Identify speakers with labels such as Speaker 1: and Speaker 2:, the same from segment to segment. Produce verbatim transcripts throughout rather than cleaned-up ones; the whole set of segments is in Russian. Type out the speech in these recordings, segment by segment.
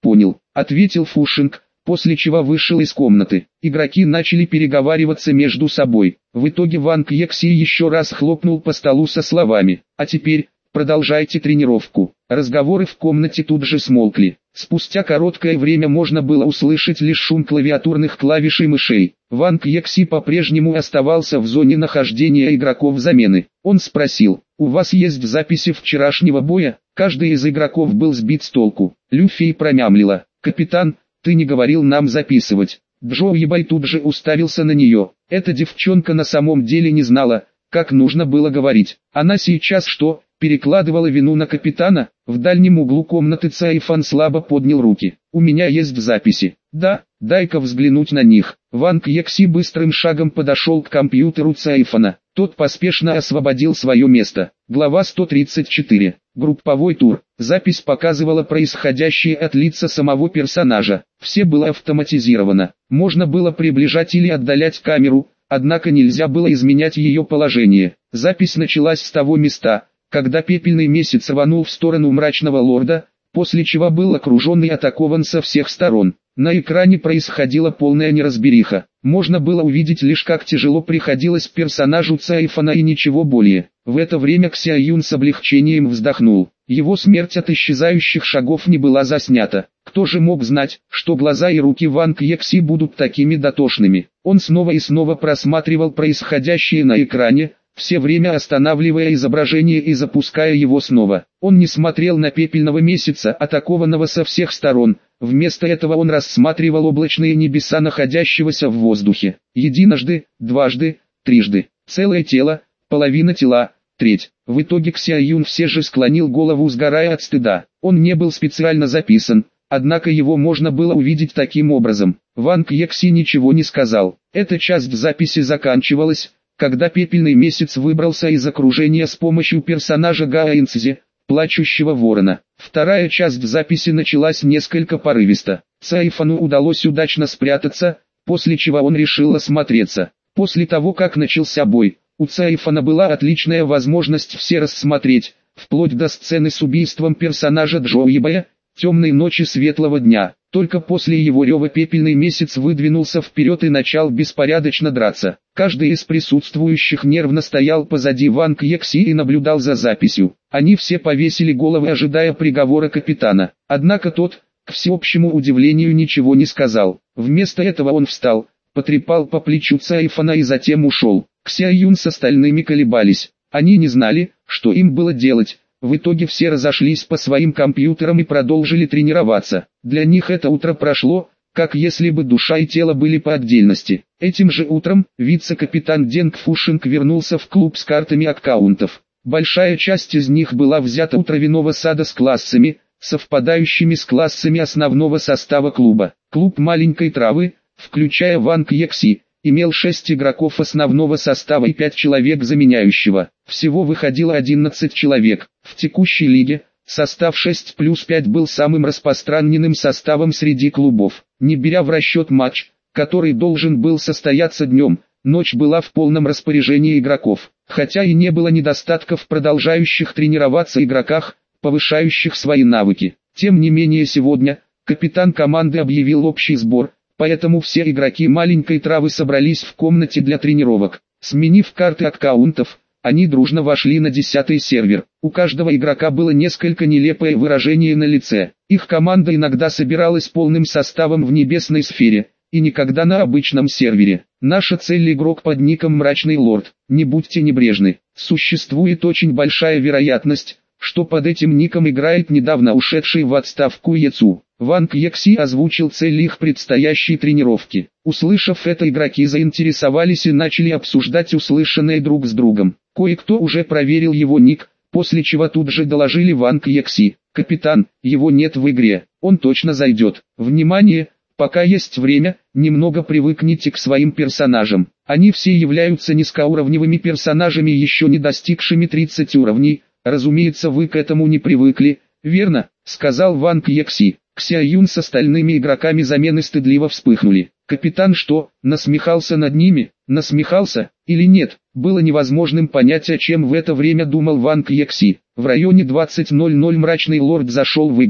Speaker 1: понял», — ответил Фушинг, после чего вышел из комнаты. Игроки начали переговариваться между собой. В итоге Ванг Екси еще раз хлопнул по столу со словами: «А теперь, продолжайте тренировку». Разговоры в комнате тут же смолкли. Спустя короткое время можно было услышать лишь шум клавиатурных клавиш и мышей. Ванг Екси по-прежнему оставался в зоне нахождения игроков замены. Он спросил: «У вас есть записи вчерашнего боя?» Каждый из игроков был сбит с толку. Люфей промямлила: «Капитан, ты не говорил нам записывать». Джо Ебай тут же уставился на нее. Эта девчонка на самом деле не знала, как нужно было говорить. Она сейчас что, перекладывала вину на капитана? В дальнем углу комнаты Цайфан слабо поднял руки. «У меня есть записи». «Да, дай-ка взглянуть на них». Ванг Екси быстрым шагом подошел к компьютеру Цайфана. Тот поспешно освободил свое место. Глава сто тридцать четыре. Групповой тур. Запись показывала происходящее от лица самого персонажа. Все было автоматизировано. Можно было приближать или отдалять камеру, однако нельзя было изменять ее положение. Запись началась с того места, когда пепельный месяц рванул в сторону мрачного лорда, после чего был окружен и атакован со всех сторон. На экране происходила полная неразбериха. Можно было увидеть лишь, как тяжело приходилось персонажу Цайфана и ничего более. В это время Кся Юн с облегчением вздохнул. Его смерть от исчезающих шагов не была заснята. Кто же мог знать, что глаза и руки Ванг Екси будут такими дотошными? Он снова и снова просматривал происходящее на экране, все время останавливая изображение и запуская его снова. Он не смотрел на пепельного месяца, атакованного со всех сторон. Вместо этого он рассматривал облачные небеса, находящегося в воздухе. Единожды, дважды, трижды. Целое тело, половина тела, треть. В итоге Кся Юн все же склонил голову, сгорая от стыда. Он не был специально записан, однако его можно было увидеть таким образом. Ванг Екси ничего не сказал. Эта часть записи заканчивалась, когда пепельный месяц выбрался из окружения с помощью персонажа Гао Инцзи, плачущего ворона. Вторая часть записи началась несколько порывисто. Цайфану удалось удачно спрятаться, после чего он решил осмотреться. После того, как начался бой, у Цайфана была отличная возможность все рассмотреть, вплоть до сцены с убийством персонажа Джо Ебая, темной ночи светлого дня. Только после его рева пепельный месяц выдвинулся вперед и начал беспорядочно драться. Каждый из присутствующих нервно стоял позади Ванг Екси и наблюдал за записью. Они все повесили головы, ожидая приговора капитана. Однако тот, к всеобщему удивлению, ничего не сказал. Вместо этого он встал, потрепал по плечу Цайфана и затем ушел. Кся Юн с остальными колебались. Они не знали, что им было делать. В итоге все разошлись по своим компьютерам и продолжили тренироваться. Для них это утро прошло, как если бы душа и тело были по отдельности. Этим же утром, вице-капитан Денг Фушинг вернулся в клуб с картами аккаунтов. Большая часть из них была взята у травяного сада с классами, совпадающими с классами основного состава клуба. Клуб маленькой травы, включая Ванг Екси, имел шесть игроков основного состава и пять человек заменяющего. Всего выходило одиннадцать человек. В текущей лиге, состав шесть плюс пять был самым распространенным составом среди клубов. Не беря в расчет матч, который должен был состояться днем, ночь была в полном распоряжении игроков. Хотя и не было недостатков в продолжающих тренироваться игроках, повышающих свои навыки. Тем не менее сегодня, капитан команды объявил общий сбор, поэтому все игроки маленькой травы собрались в комнате для тренировок. Сменив карты аккаунтов, они дружно вошли на десятый сервер. У каждого игрока было несколько нелепое выражение на лице. Их команда иногда собиралась полным составом в небесной сфере, и никогда на обычном сервере. Наша цель — игрок под ником Мрачный Лорд. Не будьте небрежны. Существует очень большая вероятность, что под этим ником играет недавно ушедший в отставку Ецу. Ванг Екси озвучил цель их предстоящей тренировки. Услышав это, игроки заинтересовались и начали обсуждать услышанное друг с другом. Кое-кто уже проверил его ник, после чего тут же доложили Ванг Екси: «Капитан, его нет в игре, он точно зайдет. Внимание, пока есть время, немного привыкните к своим персонажам. Они все являются низкоуровневыми персонажами, еще не достигшими тридцати уровней. Разумеется, вы к этому не привыкли, верно?» — сказал Ванг Екси. Кся Юн с остальными игроками замены стыдливо вспыхнули. Капитан что, насмехался над ними? Насмехался, или нет? Было невозможным понять, о чем в это время думал Ванг Екси. В районе двадцати ноль ноль Мрачный Лорд зашел в игру.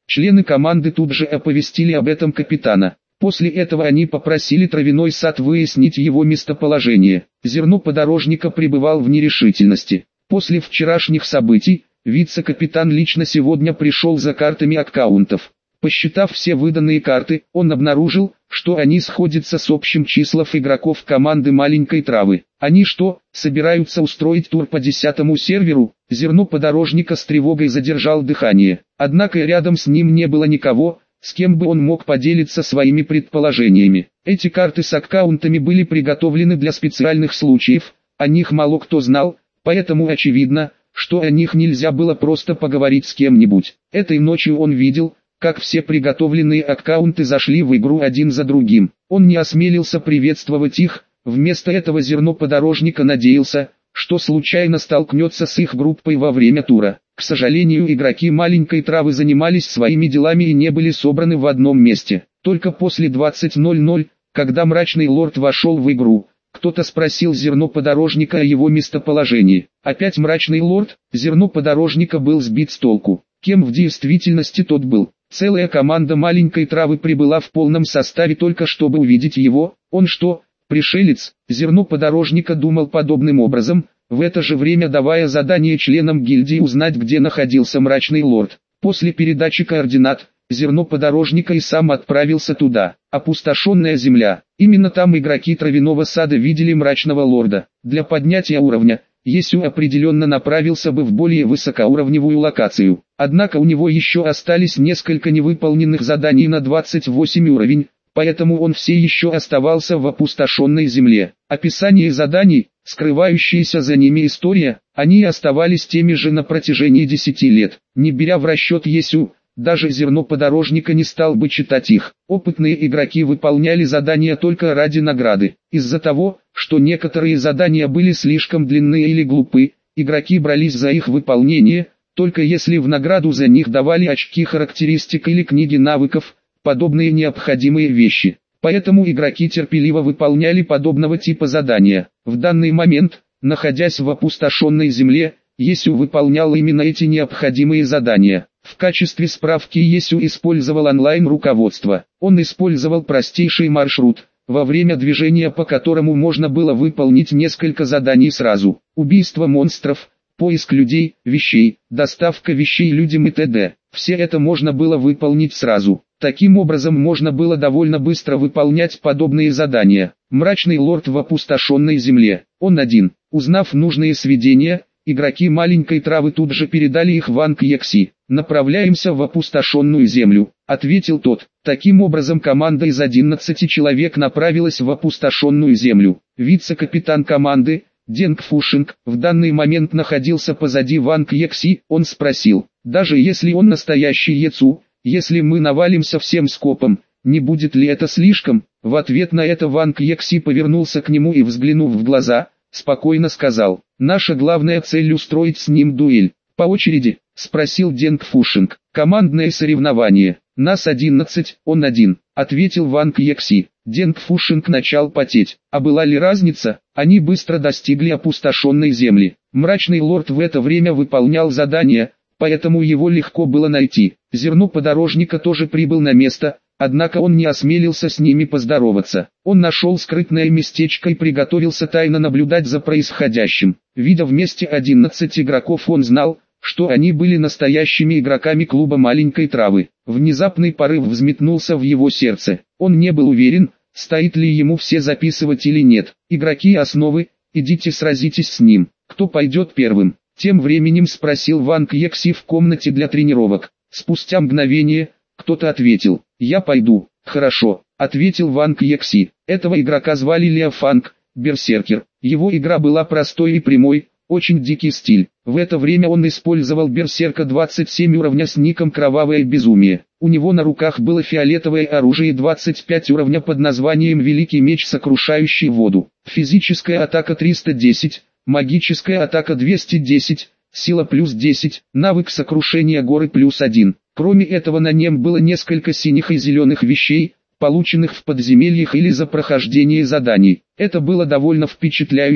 Speaker 1: Члены команды тут же оповестили об этом капитана. После этого они попросили травяной сад выяснить его местоположение. Зерно подорожника пребывал в нерешительности. После вчерашних событий, вице-капитан лично сегодня пришел за картами аккаунтов. Посчитав все выданные карты, он обнаружил, что они сходятся с общим числом игроков команды маленькой травы. Они что, собираются устроить тур по десятому серверу? Зерно подорожника с тревогой задержал дыхание. Однако рядом с ним не было никого, с кем бы он мог поделиться своими предположениями. Эти карты с аккаунтами были приготовлены для специальных случаев, о них мало кто знал, поэтому очевидно, что о них нельзя было просто поговорить с кем-нибудь. Этой ночью он видел, как все приготовленные аккаунты зашли в игру один за другим. Он не осмелился приветствовать их, вместо этого зерно подорожника надеялся, что случайно столкнется с их группой во время тура. К сожалению, игроки маленькой травы занимались своими делами и не были собраны в одном месте. Только после двадцати ноль-ноль, когда мрачный лорд вошел в игру, кто-то спросил зерно подорожника о его местоположении. Опять мрачный лорд, зерно подорожника был сбит с толку. Кем в действительности тот был? Целая команда маленькой травы прибыла в полном составе только чтобы увидеть его. Он что, пришелец? Зерно подорожника думал подобным образом, в это же время давая задание членам гильдии узнать, где находился мрачный лорд. После передачи координат, зерно подорожника и сам отправился туда. Опустошенная земля. Именно там игроки травяного сада видели мрачного лорда. Для поднятия уровня, Есю определенно направился бы в более высокоуровневую локацию. Однако у него еще остались несколько невыполненных заданий на двадцать восьмой уровень, поэтому он все еще оставался в опустошенной земле. Описание заданий, скрывающаяся за ними история, они оставались теми же на протяжении десяти лет. Не беря в расчет Есю, даже зерно подорожника не стал бы читать их. Опытные игроки выполняли задания только ради награды. Из-за того, что некоторые задания были слишком длинные или глупы, игроки брались за их выполнение, только если в награду за них давали очки характеристик или книги навыков, подобные необходимые вещи. Поэтому игроки терпеливо выполняли подобного типа задания. В данный момент, находясь в опустошенной земле, Есю выполнял именно эти необходимые задания. В качестве справки Есю использовал онлайн-руководство. Он использовал простейший маршрут, во время движения по которому можно было выполнить несколько заданий сразу. Убийство монстров, поиск людей, вещей, доставка вещей людям и т.д. Все это можно было выполнить сразу. Таким образом можно было довольно быстро выполнять подобные задания. Мрачный лорд в опустошенной земле. Он один. Узнав нужные сведения, игроки маленькой травы тут же передали их Ванг Екси. «Направляемся в опустошенную землю», — ответил тот. Таким образом команда из одиннадцати человек направилась в опустошенную землю. Вице-капитан команды, Денг Фушинг, в данный момент находился позади Ванг Екси. Он спросил, даже если он настоящий Ецу, если мы навалимся всем скопом, не будет ли это слишком? В ответ на это Ванг Екси повернулся к нему и, взглянув в глаза, спокойно сказал, наша главная цель устроить с ним дуэль. По очереди, спросил Денг Фушинг. Командное соревнование. Нас одиннадцать, он один, ответил Ванг Екси. Денг Фушинг начал потеть. А была ли разница? Они быстро достигли опустошенной земли. Мрачный лорд в это время выполнял задания, поэтому его легко было найти. Зерно подорожника тоже прибыл на место, однако он не осмелился с ними поздороваться. Он нашел скрытное местечко и приготовился тайно наблюдать за происходящим. Видя вместе одиннадцать игроков, он знал, что они были настоящими игроками клуба маленькой травы. Внезапный порыв взметнулся в его сердце. Он не был уверен, стоит ли ему все записывать или нет. Игроки основы, идите сразитесь с ним. Кто пойдет первым? Тем временем спросил Ванг Екси в комнате для тренировок. Спустя мгновение, кто-то ответил, я пойду. Хорошо, ответил Ванг Екси. Этого игрока звали Лео Фанг, берсеркер. Его игра была простой и прямой, очень дикий стиль. В это время он использовал берсерка двадцать семь уровня с ником Кровавое Безумие. У него на руках было фиолетовое оружие двадцать пять уровня под названием Великий Меч, сокрушающий воду. Физическая атака триста десять, магическая атака двести десять, сила плюс десять, навык сокрушения горы плюс один. Кроме этого на нем было несколько синих и зеленых вещей, полученных в подземельях или за прохождение заданий. Это было довольно впечатляюще,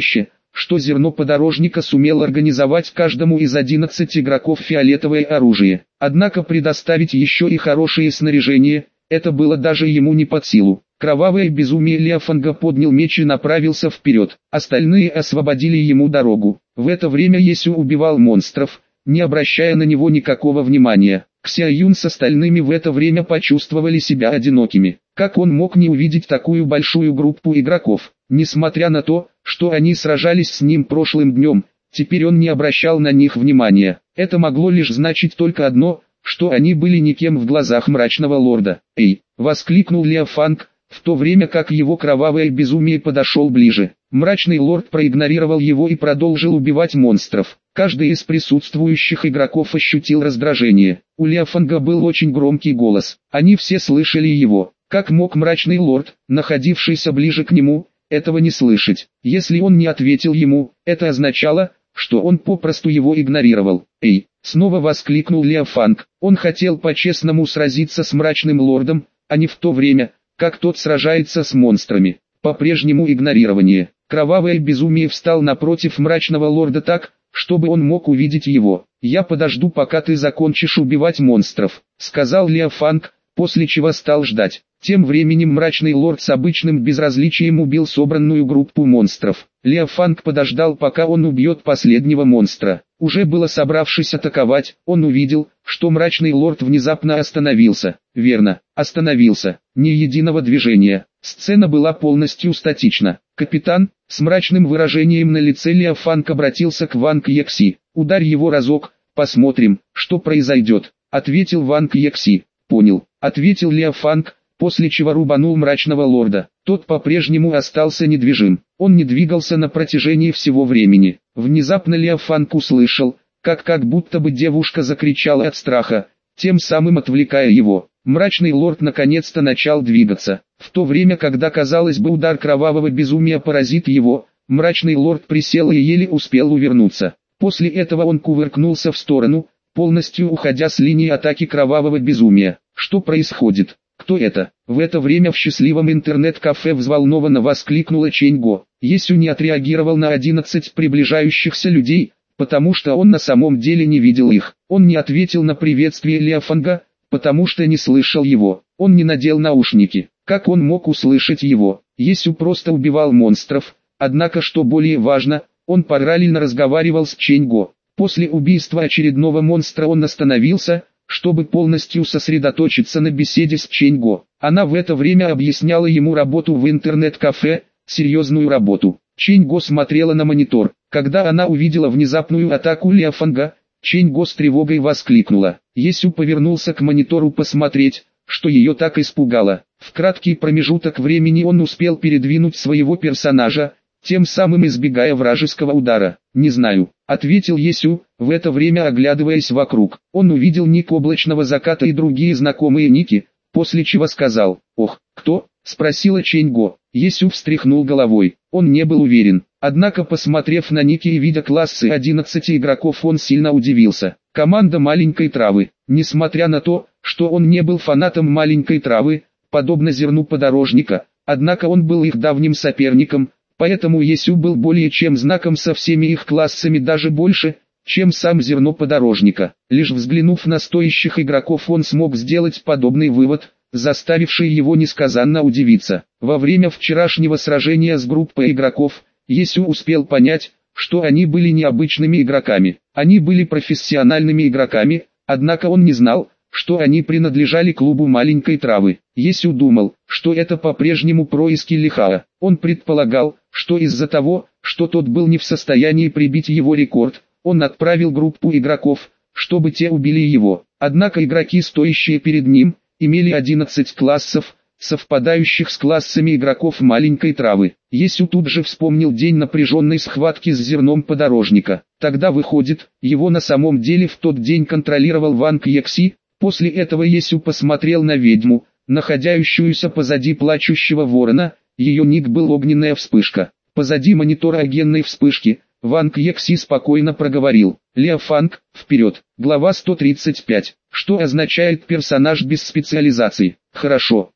Speaker 1: что зерно подорожника сумел организовать каждому из одиннадцати игроков фиолетовое оружие. Однако предоставить еще и хорошее снаряжение, это было даже ему не под силу. Кровавое безумие Лиафанга поднял меч и направился вперед. Остальные освободили ему дорогу. В это время Есю убивал монстров, не обращая на него никакого внимания. Кся Юн с остальными в это время почувствовали себя одинокими. Как он мог не увидеть такую большую группу игроков? Несмотря на то, что они сражались с ним прошлым днем, теперь он не обращал на них внимания. Это могло лишь значить только одно, что они были никем в глазах мрачного лорда. «Эй!» — воскликнул Лиафанг, в то время как его кровавое безумие подошел ближе. Мрачный лорд проигнорировал его и продолжил убивать монстров. Каждый из присутствующих игроков ощутил раздражение. У Лиафанга был очень громкий голос. Они все слышали его. Как мог мрачный лорд, находившийся ближе к нему, этого не слышать? Если он не ответил ему, это означало, что он попросту его игнорировал. «Эй!» — снова воскликнул Лиафанг. Он хотел по-честному сразиться с мрачным лордом, а не в то время, как тот сражается с монстрами. По-прежнему игнорирование. Кровавое безумие встал напротив мрачного лорда так, чтобы он мог увидеть его. «Я подожду, пока ты закончишь убивать монстров», — сказал Лиафанг, после чего стал ждать. Тем временем мрачный лорд с обычным безразличием убил собранную группу монстров. Лиафанг подождал, пока он убьет последнего монстра. Уже было собравшись атаковать, он увидел, что мрачный лорд внезапно остановился. Верно, остановился. Ни единого движения. Сцена была полностью статична. Капитан, с мрачным выражением на лице Лиафанг обратился к Ванг Екси. «Ударь его разок, посмотрим, что произойдет», — ответил Ванг Екси. «Понял», — ответил Лиафанг, после чего рубанул мрачного лорда. Тот по-прежнему остался недвижим. Он не двигался на протяжении всего времени. Внезапно Лиафанг услышал, как как будто бы девушка закричала от страха, тем самым отвлекая его. Мрачный лорд наконец-то начал двигаться. В то время, когда казалось бы удар кровавого безумия поразит его, мрачный лорд присел и еле успел увернуться. После этого он кувыркнулся в сторону, полностью уходя с линии атаки кровавого безумия. Что происходит? Кто это? В это время в счастливом интернет-кафе взволнованно воскликнула Чэньго. Есю не отреагировал на одиннадцать приближающихся людей, потому что он на самом деле не видел их. Он не ответил на приветствие Лиафанга, потому что не слышал его. Он не надел наушники. Как он мог услышать его? Есю просто убивал монстров, однако, что более важно, он параллельно разговаривал с Чэньго. После убийства очередного монстра он остановился, чтобы полностью сосредоточиться на беседе с Чэньго. Она в это время объясняла ему работу в интернет-кафе, серьезную работу. Чэньго смотрела на монитор. Когда она увидела внезапную атаку Лиафанга, Чэньго с тревогой воскликнула. Есю повернулся к монитору посмотреть, что ее так испугало. В краткий промежуток времени он успел передвинуть своего персонажа, тем самым избегая вражеского удара. «Не знаю», — ответил Есю, в это время оглядываясь вокруг. Он увидел ник облачного заката и другие знакомые ники, после чего сказал: «Ох, кто?» — спросила Чэньго. Есю встряхнул головой, он не был уверен. Однако, посмотрев на ники и видя классы одиннадцати игроков, он сильно удивился. Команда маленькой травы. Несмотря на то, что он не был фанатом маленькой травы, подобно зерну подорожника, однако он был их давним соперником, поэтому Есю был более чем знаком со всеми их классами, даже больше, чем сам зерно подорожника. Лишь взглянув на стоящих игроков, он смог сделать подобный вывод, заставивший его несказанно удивиться. Во время вчерашнего сражения с группой игроков, Есю успел понять, что они были необычными игроками. Они были профессиональными игроками, однако он не знал, что они принадлежали клубу маленькой травы. Есю думал, что это по-прежнему происки Лихаа. Он предполагал, что из-за того, что тот был не в состоянии прибить его рекорд, он отправил группу игроков, чтобы те убили его. Однако игроки, стоящие перед ним, имели одиннадцать классов, совпадающих с классами игроков маленькой травы. Есю тут же вспомнил день напряженной схватки с зерном подорожника. Тогда выходит, его на самом деле в тот день контролировал Ванг Екси. После этого Есю посмотрел на ведьму, находящуюся позади плачущего ворона. Ее ник был огненная вспышка. Позади монитора огненной вспышки, Ванг Екси спокойно проговорил: «Лиафанг, вперед!» Глава сто тридцать пять. Что означает персонаж без специализации? Хорошо,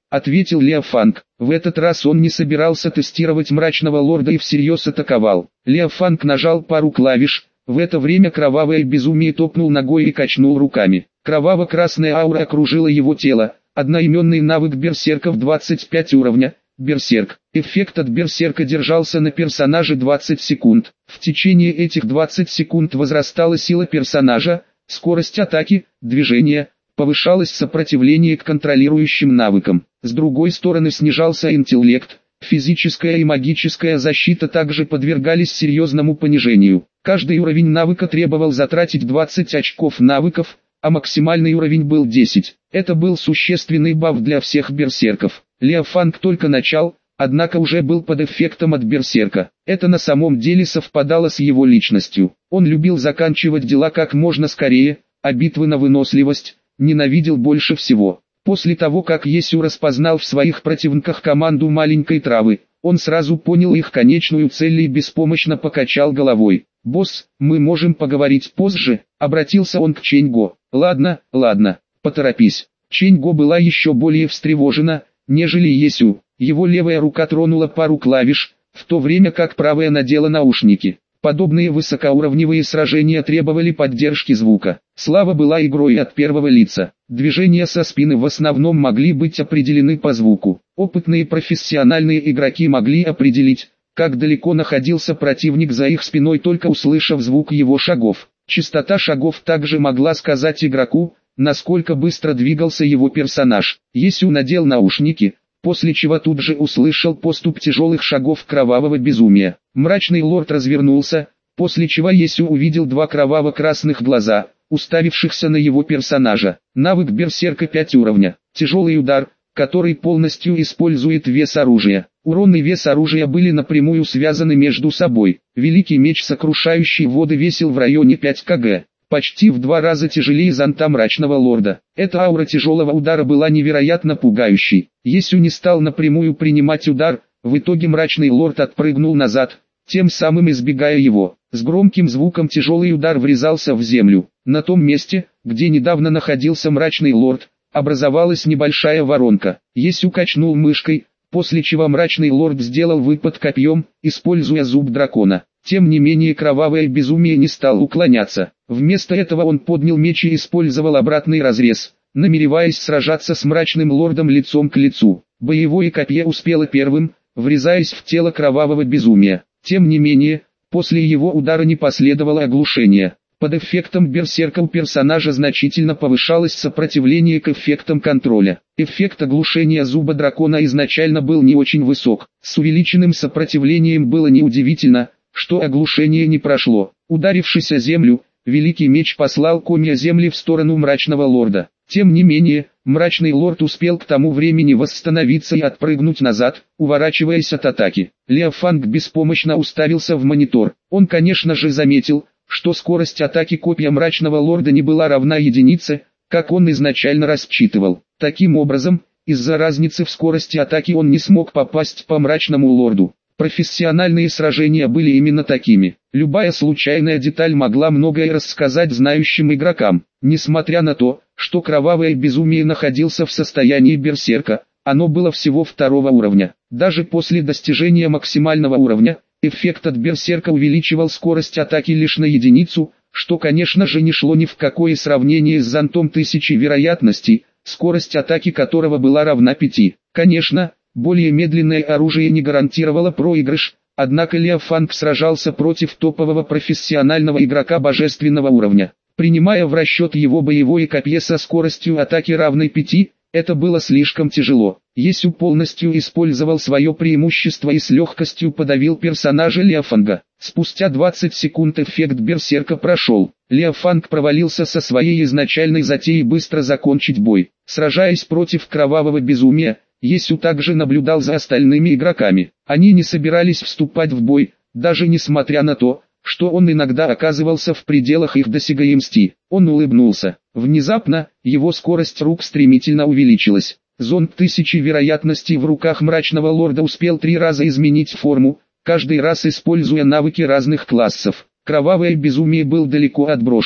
Speaker 1: ответил Лео Фанг. В этот раз он не собирался тестировать мрачного лорда и всерьез атаковал. Лео Фанг нажал пару клавиш, в это время кровавое безумие топнул ногой и качнул руками. Кроваво-красная аура окружила его тело, одноименный навык берсерка в двадцать пять уровня. Берсерк. Эффект от берсерка держался на персонаже двадцать секунд. В течение этих двадцати секунд возрастала сила персонажа, скорость атаки, движения, повышалось сопротивление к контролирующим навыкам. С другой стороны снижался интеллект, физическая и магическая защита также подвергались серьезному понижению. Каждый уровень навыка требовал затратить двадцать очков навыков, а максимальный уровень был десять. Это был существенный баф для всех берсерков. Лео Фанг только начал, однако уже был под эффектом от берсерка. Это на самом деле совпадало с его личностью. Он любил заканчивать дела как можно скорее, а битвы на выносливость ненавидел больше всего. После того, как Есю распознал в своих противниках команду маленькой травы, он сразу понял их конечную цель и беспомощно покачал головой. «Босс, мы можем поговорить позже», — обратился он к Чэньго. «Ладно, ладно, поторопись». Чэньго была еще более встревожена, нежели Есю. Его левая рука тронула пару клавиш, в то время как правая надела наушники. Подобные высокоуровневые сражения требовали поддержки звука. Слава была игрой от первого лица. Движения со спины в основном могли быть определены по звуку. Опытные профессиональные игроки могли определить, как далеко находился противник за их спиной, только услышав звук его шагов. Частота шагов также могла сказать игроку, насколько быстро двигался его персонаж. Есю надел наушники, после чего тут же услышал поступь тяжелых шагов кровавого безумия. Мрачный лорд развернулся, после чего Есю увидел два кроваво-красных глаза, уставившихся на его персонажа. Навык берсерка пять уровня. Тяжелый удар, который полностью использует вес оружия. Урон и вес оружия были напрямую связаны между собой. Великий меч, сокрушающий воды, весил в районе пяти килограммов. Почти в два раза тяжелее зонта мрачного лорда. Эта аура тяжелого удара была невероятно пугающей. Есю не стал напрямую принимать удар, в итоге мрачный лорд отпрыгнул назад, тем самым избегая его. С громким звуком тяжелый удар врезался в землю. На том месте, где недавно находился мрачный лорд, образовалась небольшая воронка. Есю качнул мышкой, после чего мрачный лорд сделал выпад копьем, используя зуб дракона. Тем не менее кровавое безумие не стал уклоняться. Вместо этого он поднял меч и использовал обратный разрез, намереваясь сражаться с мрачным лордом лицом к лицу. Боевое копье успело первым, врезаясь в тело кровавого безумия. Тем не менее, после его удара не последовало оглушение. Под эффектом берсерка у персонажа значительно повышалось сопротивление к эффектам контроля. Эффект оглушения зуба дракона изначально был не очень высок. С увеличенным сопротивлением было неудивительно, что оглушение не прошло. Ударившись о землю, великий меч послал комья земли в сторону мрачного лорда. Тем не менее, мрачный лорд успел к тому времени восстановиться и отпрыгнуть назад, уворачиваясь от атаки. Лео Фанг беспомощно уставился в монитор. Он, конечно же, заметил, что скорость атаки копья мрачного лорда не была равна единице, как он изначально рассчитывал. Таким образом, из-за разницы в скорости атаки он не смог попасть по мрачному лорду. Профессиональные сражения были именно такими. Любая случайная деталь могла многое рассказать знающим игрокам. Несмотря на то, что кровавое безумие находился в состоянии берсерка, оно было всего второго уровня. Даже после достижения максимального уровня, эффект от берсерка увеличивал скорость атаки лишь на единицу, что, конечно же, не шло ни в какое сравнение с зонтом тысячи вероятностей, скорость атаки которого была равна пяти. Конечно, более медленное оружие не гарантировало проигрыш, однако Лео Фанг сражался против топового профессионального игрока божественного уровня. Принимая в расчет его боевое копье со скоростью атаки равной пяти, это было слишком тяжело. Есю полностью использовал свое преимущество и с легкостью подавил персонажа Лео Фанга. Спустя двадцать секунд эффект берсерка прошел. Лео Фанг провалился со своей изначальной затеей быстро закончить бой. Сражаясь против кровавого безумия, Есю также наблюдал за остальными игроками. Они не собирались вступать в бой, даже несмотря на то, что он иногда оказывался в пределах их досягаемости. Он улыбнулся. Внезапно, его скорость рук стремительно увеличилась. Зонт тысячи вероятностей в руках мрачного лорда успел три раза изменить форму, каждый раз используя навыки разных классов. Кровавое безумие был далеко отброшен.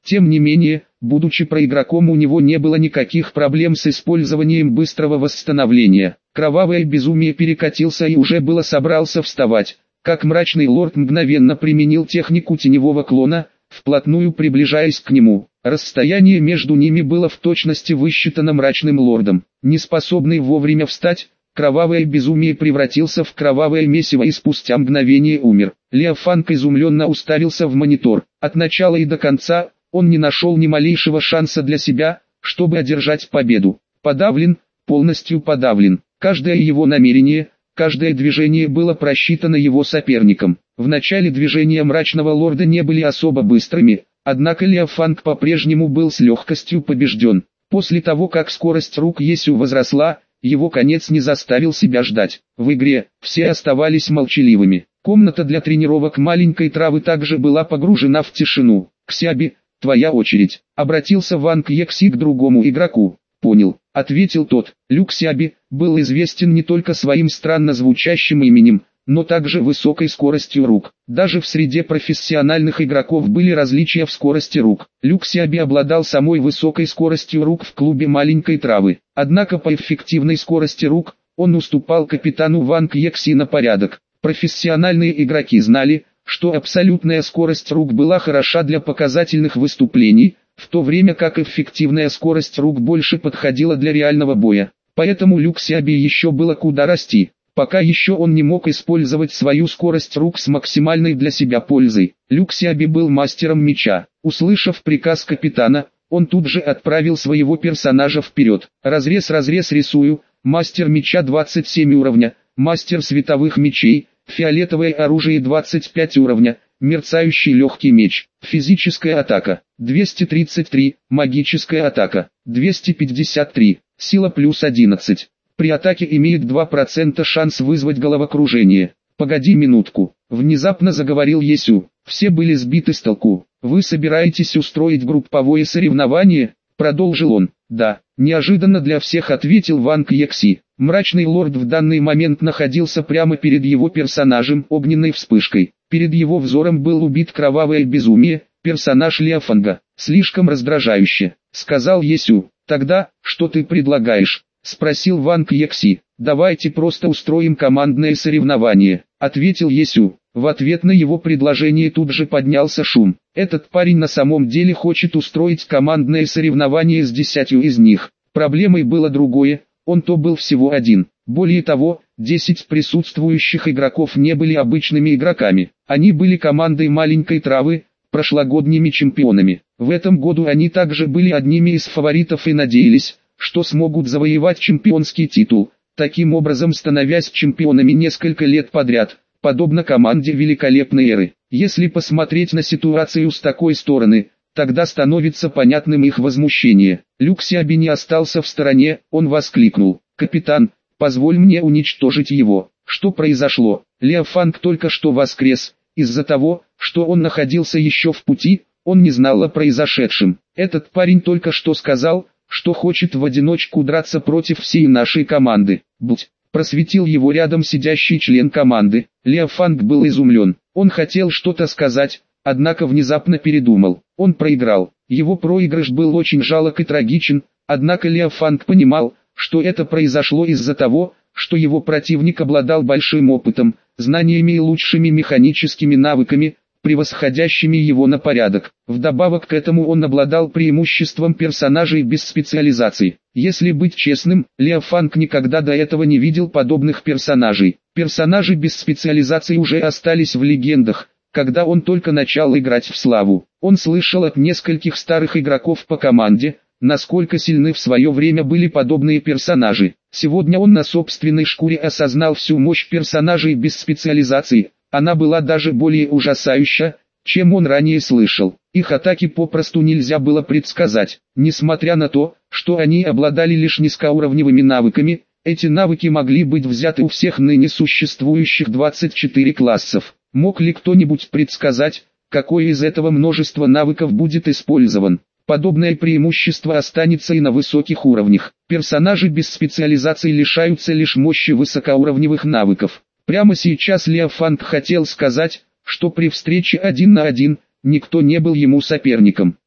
Speaker 1: Тем не менее, будучи проигроком, у него не было никаких проблем с использованием быстрого восстановления. Кровавое безумие перекатился и уже было собрался вставать, как мрачный лорд мгновенно применил технику теневого клона, вплотную приближаясь к нему. Расстояние между ними было в точности высчитано мрачным лордом. Неспособный вовремя встать, кровавое безумие превратился в кровавое месиво и спустя мгновение умер. Леофанк изумленно уставился в монитор. От начала и до конца он не нашел ни малейшего шанса для себя, чтобы одержать победу. Подавлен, полностью подавлен. Каждое его намерение, каждое движение было просчитано его соперником. В начале движения мрачного лорда не были особо быстрыми, однако Леофанк по-прежнему был с легкостью побежден. После того, как скорость рук Есю возросла, его конец не заставил себя ждать. В игре все оставались молчаливыми. Комната для тренировок маленькой травы также была погружена в тишину. «Ксяби, твоя очередь», — обратился Ванг Екси к другому игроку. «Понял», — ответил тот. Люк Сяби был известен не только своим странно звучащим именем, но также высокой скоростью рук. Даже в среде профессиональных игроков были различия в скорости рук. Люк Сяби обладал самой высокой скоростью рук в клубе маленькой травы. Однако по эффективной скорости рук, он уступал капитану Ванг Екси на порядок. Профессиональные игроки знали, что абсолютная скорость рук была хороша для показательных выступлений, в то время как эффективная скорость рук больше подходила для реального боя. Поэтому Люк Сяби еще было куда расти. Пока еще он не мог использовать свою скорость рук с максимальной для себя пользой. Люк Сяби был мастером меча. Услышав приказ капитана, он тут же отправил своего персонажа вперед. Разрез-разрез рисую, мастер меча двадцать семь уровня, мастер световых мечей, фиолетовое оружие двадцать пять уровня, мерцающий легкий меч, физическая атака, двести тридцать три, магическая атака, двести пятьдесят три, сила плюс одиннадцать. При атаке имеет два процента шанс вызвать головокружение. «Погоди минутку», — внезапно заговорил Есю. Все были сбиты с толку. «Вы собираетесь устроить групповое соревнование?» — продолжил он. «Да», — неожиданно для всех ответил Ванг Екси. Мрачный лорд в данный момент находился прямо перед его персонажем огненной вспышкой. Перед его взором был убит кровавое безумие, персонаж Леофанга. «Слишком раздражающе», — сказал Есю. «Тогда, что ты предлагаешь?» — спросил Ванг Екси. «Давайте просто устроим командное соревнование», — ответил Есю. В ответ на его предложение тут же поднялся шум. Этот парень на самом деле хочет устроить командное соревнование с десятью из них. Проблемой было другое, он-то был всего один. Более того, десять присутствующих игроков не были обычными игроками. Они были командой маленькой травы, прошлогодними чемпионами. В этом году они также были одними из фаворитов и надеялись, что смогут завоевать чемпионский титул, таким образом становясь чемпионами несколько лет подряд, подобно команде великолепной эры. Если посмотреть на ситуацию с такой стороны, тогда становится понятным их возмущение. Люк Сяби не остался в стороне, он воскликнул: «Капитан, позволь мне уничтожить его». Что произошло? Леофанг только что воскрес. Из-за того, что он находился еще в пути, он не знал о произошедшем. Этот парень только что сказал, что хочет в одиночку драться против всей нашей команды. Будь, просветил его рядом сидящий член команды. Леофанг был изумлен. Он хотел что-то сказать, однако внезапно передумал. Он проиграл. Его проигрыш был очень жалок и трагичен, однако Леофанг понимал, что это произошло из-за того, что его противник обладал большим опытом, знаниями и лучшими механическими навыками, превосходящими его на порядок. Вдобавок к этому он обладал преимуществом персонажей без специализации. Если быть честным, Леофанг никогда до этого не видел подобных персонажей. Персонажи без специализации уже остались в легендах, когда он только начал играть в славу. Он слышал от нескольких старых игроков по команде, насколько сильны в свое время были подобные персонажи. Сегодня он на собственной шкуре осознал всю мощь персонажей без специализации. Она была даже более ужасающая, чем он ранее слышал. Их атаки попросту нельзя было предсказать. Несмотря на то, что они обладали лишь низкоуровневыми навыками, эти навыки могли быть взяты у всех ныне существующих двадцати четырёх классов. Мог ли кто-нибудь предсказать, какое из этого множества навыков будет использован? Подобное преимущество останется и на высоких уровнях. Персонажи без специализации лишаются лишь мощи высокоуровневых навыков. Прямо сейчас Леофанг хотел сказать, что при встрече один на один, никто не был ему соперником.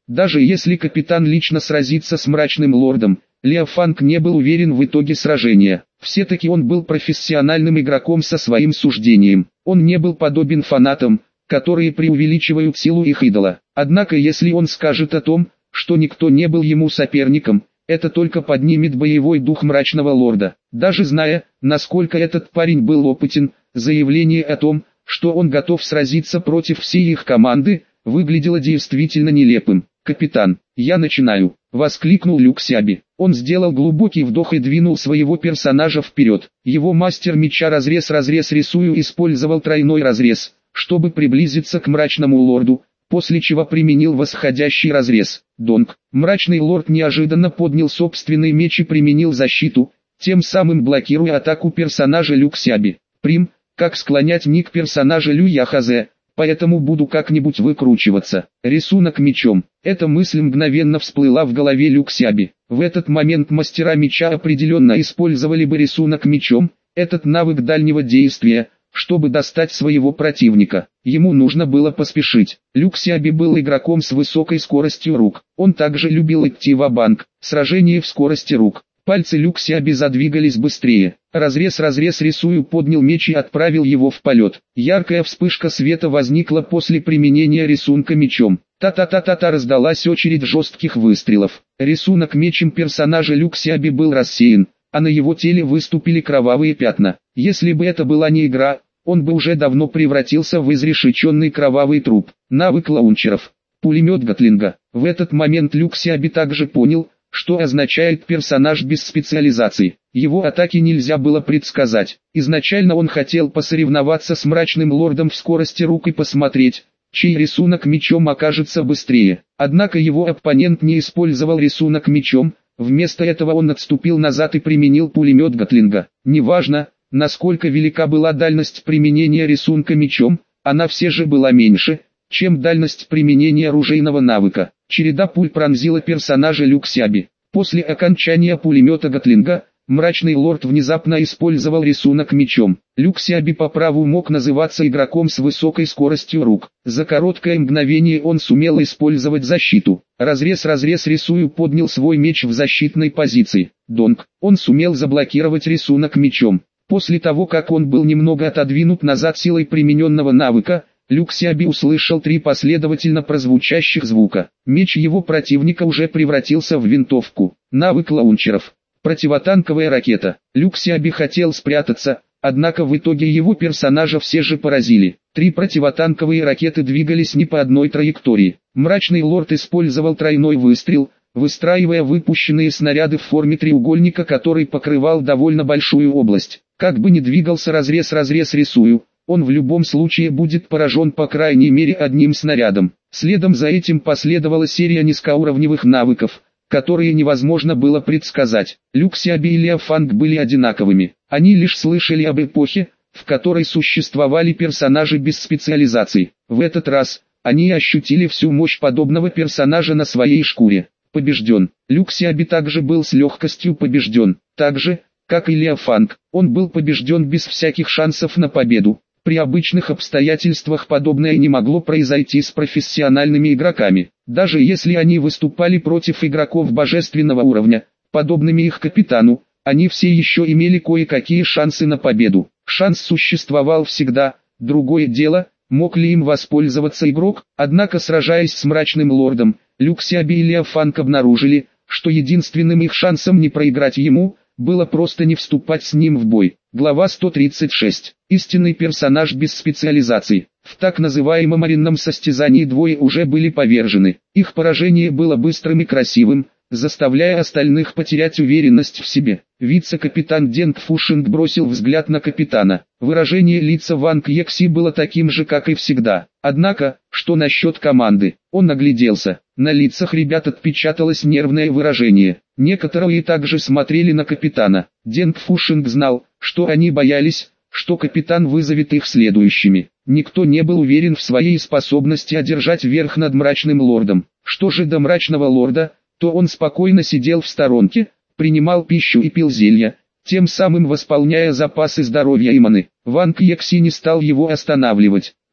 Speaker 1: Даже если капитан лично сразится с мрачным лордом, Лиа Фанг не был уверен в итоге сражения. Все-таки он был профессиональным игроком со своим суждением. Он не был подобен фанатам, которые преувеличивают силу их идола. Однако если он скажет о том, что никто не был ему соперником, это только поднимет боевой дух мрачного лорда. Даже зная, насколько этот парень был опытен, заявление о том, что он готов сразиться против всей их команды, выглядело действительно нелепым. «Капитан, я начинаю!» — воскликнул Люк Сяби. Он сделал глубокий вдох и двинул своего персонажа вперед. Его мастер меча разрез-разрез рисую использовал тройной разрез, чтобы приблизиться к мрачному лорду, после чего применил восходящий разрез. Донг. Мрачный лорд неожиданно поднял собственный меч и применил защиту, тем самым блокируя атаку персонажа Люк Сяби. Прим, как склонять ник персонажа Лю Яхазе, поэтому буду как-нибудь выкручиваться. Рисунок мечом. Эта мысль мгновенно всплыла в голове Люк Сяби. В этот момент мастера меча определенно использовали бы рисунок мечом, этот навык дальнего действия, чтобы достать своего противника. Ему нужно было поспешить. Люк Сяби был игроком с высокой скоростью рук. Он также любил идти ва-банк. Сражение в скорости рук. Пальцы Люк Сяби задвигались быстрее. Разрез-разрез рисую поднял меч и отправил его в полет. Яркая вспышка света возникла после применения рисунка мечом. Та-та-та-та-та раздалась очередь жестких выстрелов. Рисунок мечем персонажа Люк Сяби был рассеян, а на его теле выступили кровавые пятна. Если бы это была не игра, он бы уже давно превратился в изрешеченный кровавый труп. Навык лаунчеров. Пулемет Гатлинга. В этот момент Люк Сяби также понял, что означает персонаж без специализации. Его атаки нельзя было предсказать. Изначально он хотел посоревноваться с мрачным лордом в скорости рук и посмотреть, чей рисунок мечом окажется быстрее. Однако его оппонент не использовал рисунок мечом, вместо этого он отступил назад и применил пулемет Гатлинга. Неважно, насколько велика была дальность применения рисунка мечом, она все же была меньше, чем дальность применения оружейного навыка. Череда пуль пронзила персонажа Люк Сяби. После окончания пулемета Гатлинга, мрачный лорд внезапно использовал рисунок мечом. Люк Сяби по праву мог называться игроком с высокой скоростью рук. За короткое мгновение он сумел использовать защиту. Разрез-разрез рисую поднял свой меч в защитной позиции. Донг. Он сумел заблокировать рисунок мечом. После того, как он был немного отодвинут назад силой примененного навыка, Люк Сяби услышал три последовательно прозвучащих звука. Меч его противника уже превратился в винтовку. Навык лаунчеров. Противотанковая ракета. Люк Сяби хотел спрятаться, однако в итоге его персонажа все же поразили. Три противотанковые ракеты двигались не по одной траектории. Мрачный лорд использовал тройной выстрел, выстраивая выпущенные снаряды в форме треугольника, который покрывал довольно большую область. Как бы ни двигался разрез-разрез рисую, он в любом случае будет поражен по крайней мере одним снарядом. Следом за этим последовала серия низкоуровневых навыков, которые невозможно было предсказать. Люк Сяби и Лиа Фанг были одинаковыми. Они лишь слышали об эпохе, в которой существовали персонажи без специализации. В этот раз, они ощутили всю мощь подобного персонажа на своей шкуре. Побежден. Люк Сяби также был с легкостью побежден. Так же, как и Лиа Фанг, он был побежден без всяких шансов на победу. При обычных обстоятельствах подобное не могло произойти с профессиональными игроками. Даже если они выступали против игроков божественного уровня, подобными их капитану, они все еще имели кое-какие шансы на победу. Шанс существовал всегда, другое дело, мог ли им воспользоваться игрок. Однако, сражаясь с мрачным лордом, Люк Сяби и Лиа Фанг обнаружили, что единственным их шансом не проиграть ему, было просто не вступать с ним в бой. Глава сто тридцать шесть. Истинный персонаж без специализации. В так называемом аренном состязании двое уже были повержены. Их поражение было быстрым и красивым, заставляя остальных потерять уверенность в себе. Вице-капитан Денг Фушинг бросил взгляд на капитана. Выражение лица Ванг Екси было таким же, как и всегда. Однако, что насчет команды? Он огляделся. На лицах ребят отпечаталось нервное выражение. Некоторые также смотрели на капитана. Денг Фушинг знал, что они боялись, что капитан вызовет их следующими. Никто не был уверен в своей способности одержать верх над мрачным лордом. Что же до мрачного лорда, то он спокойно сидел в сторонке, принимал пищу и пил зелья, тем самым восполняя запасы здоровья и маны. Ванг Екси не стал его останавливать.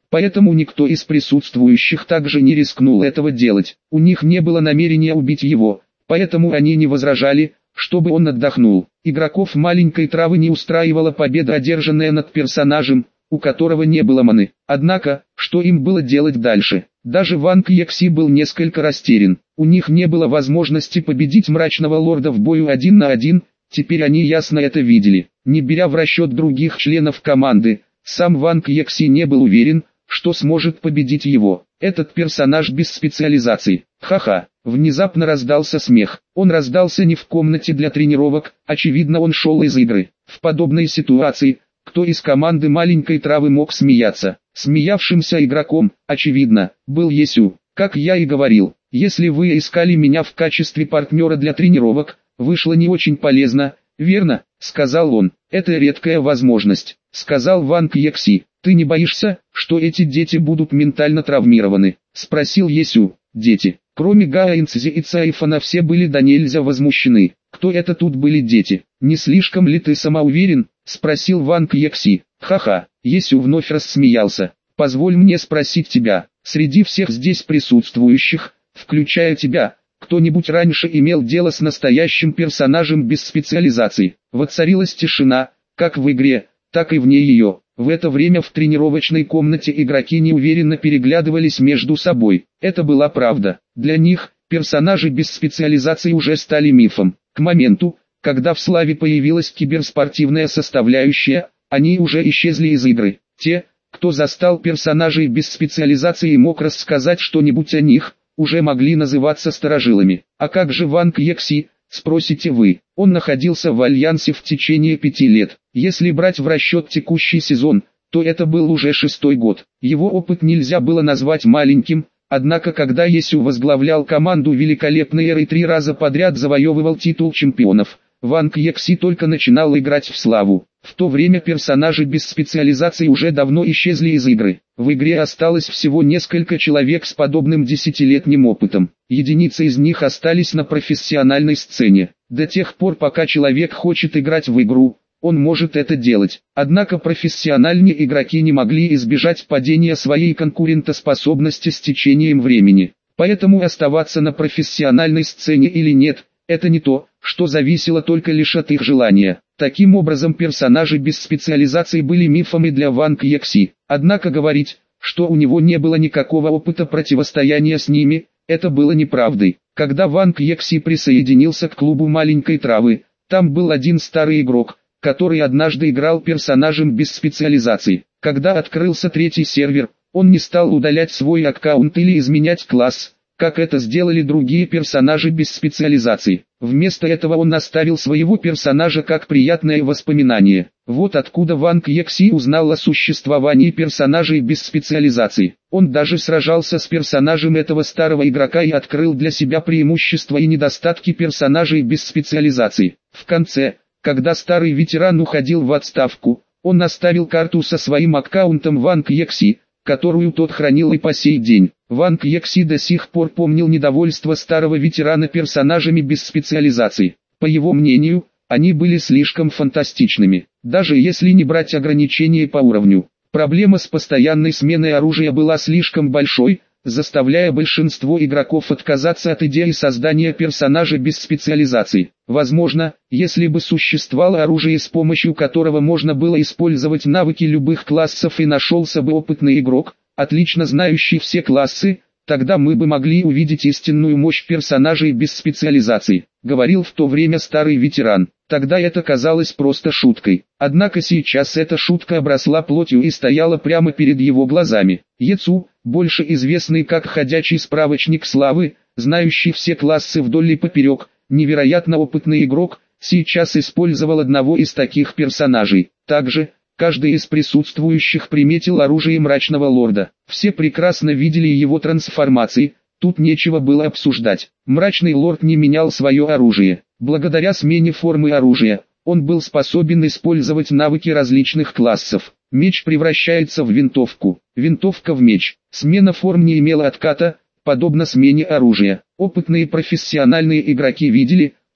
Speaker 1: Поэтому никто из присутствующих также не рискнул этого делать. У них не было намерения убить его, поэтому они не возражали, чтобы он отдохнул. Игроков маленькой травы не устраивала победа, одержанная над персонажем, у которого не было маны. Однако, что им было делать дальше? Даже Ванг Йекси был несколько растерян. У них не было возможности победить мрачного лорда в бою один на один, теперь они ясно это видели. Не беря в расчет других членов команды, сам Ванг Йекси не был уверен, что сможет победить его. Этот персонаж без специализации. Ха-ха. Внезапно раздался смех. Он раздался не в комнате для тренировок, очевидно он шел из игры. В подобной ситуации, кто из команды маленькой травы мог смеяться? Смеявшимся игроком, очевидно, был Есю. Как я и говорил, если вы искали меня в качестве партнера для тренировок, вышло не очень полезно, верно? Сказал он. Это редкая возможность, сказал Ванг Йекси. Ты не боишься, что эти дети будут ментально травмированы? Спросил Есю. Дети. Кроме Гаэнцзи и Цайфана все были до нельзя возмущены. Кто это тут были дети? Не слишком ли ты самоуверен? Спросил Ванг Йекси. Ха-ха. Есю вновь рассмеялся. Позволь мне спросить тебя. Среди всех здесь присутствующих, включая тебя, кто-нибудь раньше имел дело с настоящим персонажем без специализации? Воцарилась тишина, как в игре, так и вне ее. В это время в тренировочной комнате игроки неуверенно переглядывались между собой. Это была правда. Для них, персонажи без специализации уже стали мифом. К моменту, когда в славе появилась киберспортивная составляющая, они уже исчезли из игры. Те, кто застал персонажей без специализации и мог рассказать что-нибудь о них, уже могли называться старожилами. А как же Ванг Йекси, спросите вы? Он находился в Альянсе в течение пяти лет. Если брать в расчет текущий сезон, то это был уже шестой год. Его опыт нельзя было назвать маленьким, однако когда Есю возглавлял команду великолепной эры и три раза подряд завоевывал титул чемпионов, Ванг Йекси только начинал играть в славу. В то время персонажи без специализации уже давно исчезли из игры. В игре осталось всего несколько человек с подобным десятилетним опытом. Единицы из них остались на профессиональной сцене. До тех пор, пока человек хочет играть в игру, он может это делать. Однако профессиональные игроки не могли избежать падения своей конкурентоспособности с течением времени. Поэтому оставаться на профессиональной сцене или нет, это не то, что зависело только лишь от их желания. Таким образом персонажи без специализации были мифами для Ванг Йекси. Однако говорить, что у него не было никакого опыта противостояния с ними, это было неправдой. Когда Ванг Йекси присоединился к клубу маленькой травы, там был один старый игрок, который однажды играл персонажем без специализации. Когда открылся третий сервер, он не стал удалять свой аккаунт или изменять класс, как это сделали другие персонажи без специализации. Вместо этого он оставил своего персонажа как приятное воспоминание. Вот откуда Ванг Йекси узнал о существовании персонажей без специализации. Он даже сражался с персонажем этого старого игрока и открыл для себя преимущества и недостатки персонажей без специализации. В конце, когда старый ветеран уходил в отставку, он оставил карту со своим аккаунтом Ванг Йекси, которую тот хранил и по сей день. Ванг Йекси до сих пор помнил недовольство старого ветерана персонажами без специализации. По его мнению, они были слишком фантастичными, даже если не брать ограничения по уровню. Проблема с постоянной сменой оружия была слишком большой, заставляя большинство игроков отказаться от идеи создания персонажа без специализации. Возможно, если бы существовало оружие, с помощью которого можно было использовать навыки любых классов и нашелся бы опытный игрок, отлично знающий все классы, тогда мы бы могли увидеть истинную мощь персонажей без специализации, говорил в то время старый ветеран. Тогда это казалось просто шуткой. Однако сейчас эта шутка обросла плотью и стояла прямо перед его глазами. Ецу, больше известный как ходячий справочник славы, знающий все классы вдоль и поперек, невероятно опытный игрок, сейчас использовал одного из таких персонажей. Также, каждый из присутствующих приметил оружие мрачного лорда. Все прекрасно видели его трансформации, тут нечего было обсуждать. Мрачный лорд не менял свое оружие. Благодаря смене формы оружия, он был способен использовать навыки различных классов. Меч превращается в винтовку, винтовка в меч. Смена форм не имела отката, подобно смене оружия. Опытные профессиональные игроки видели,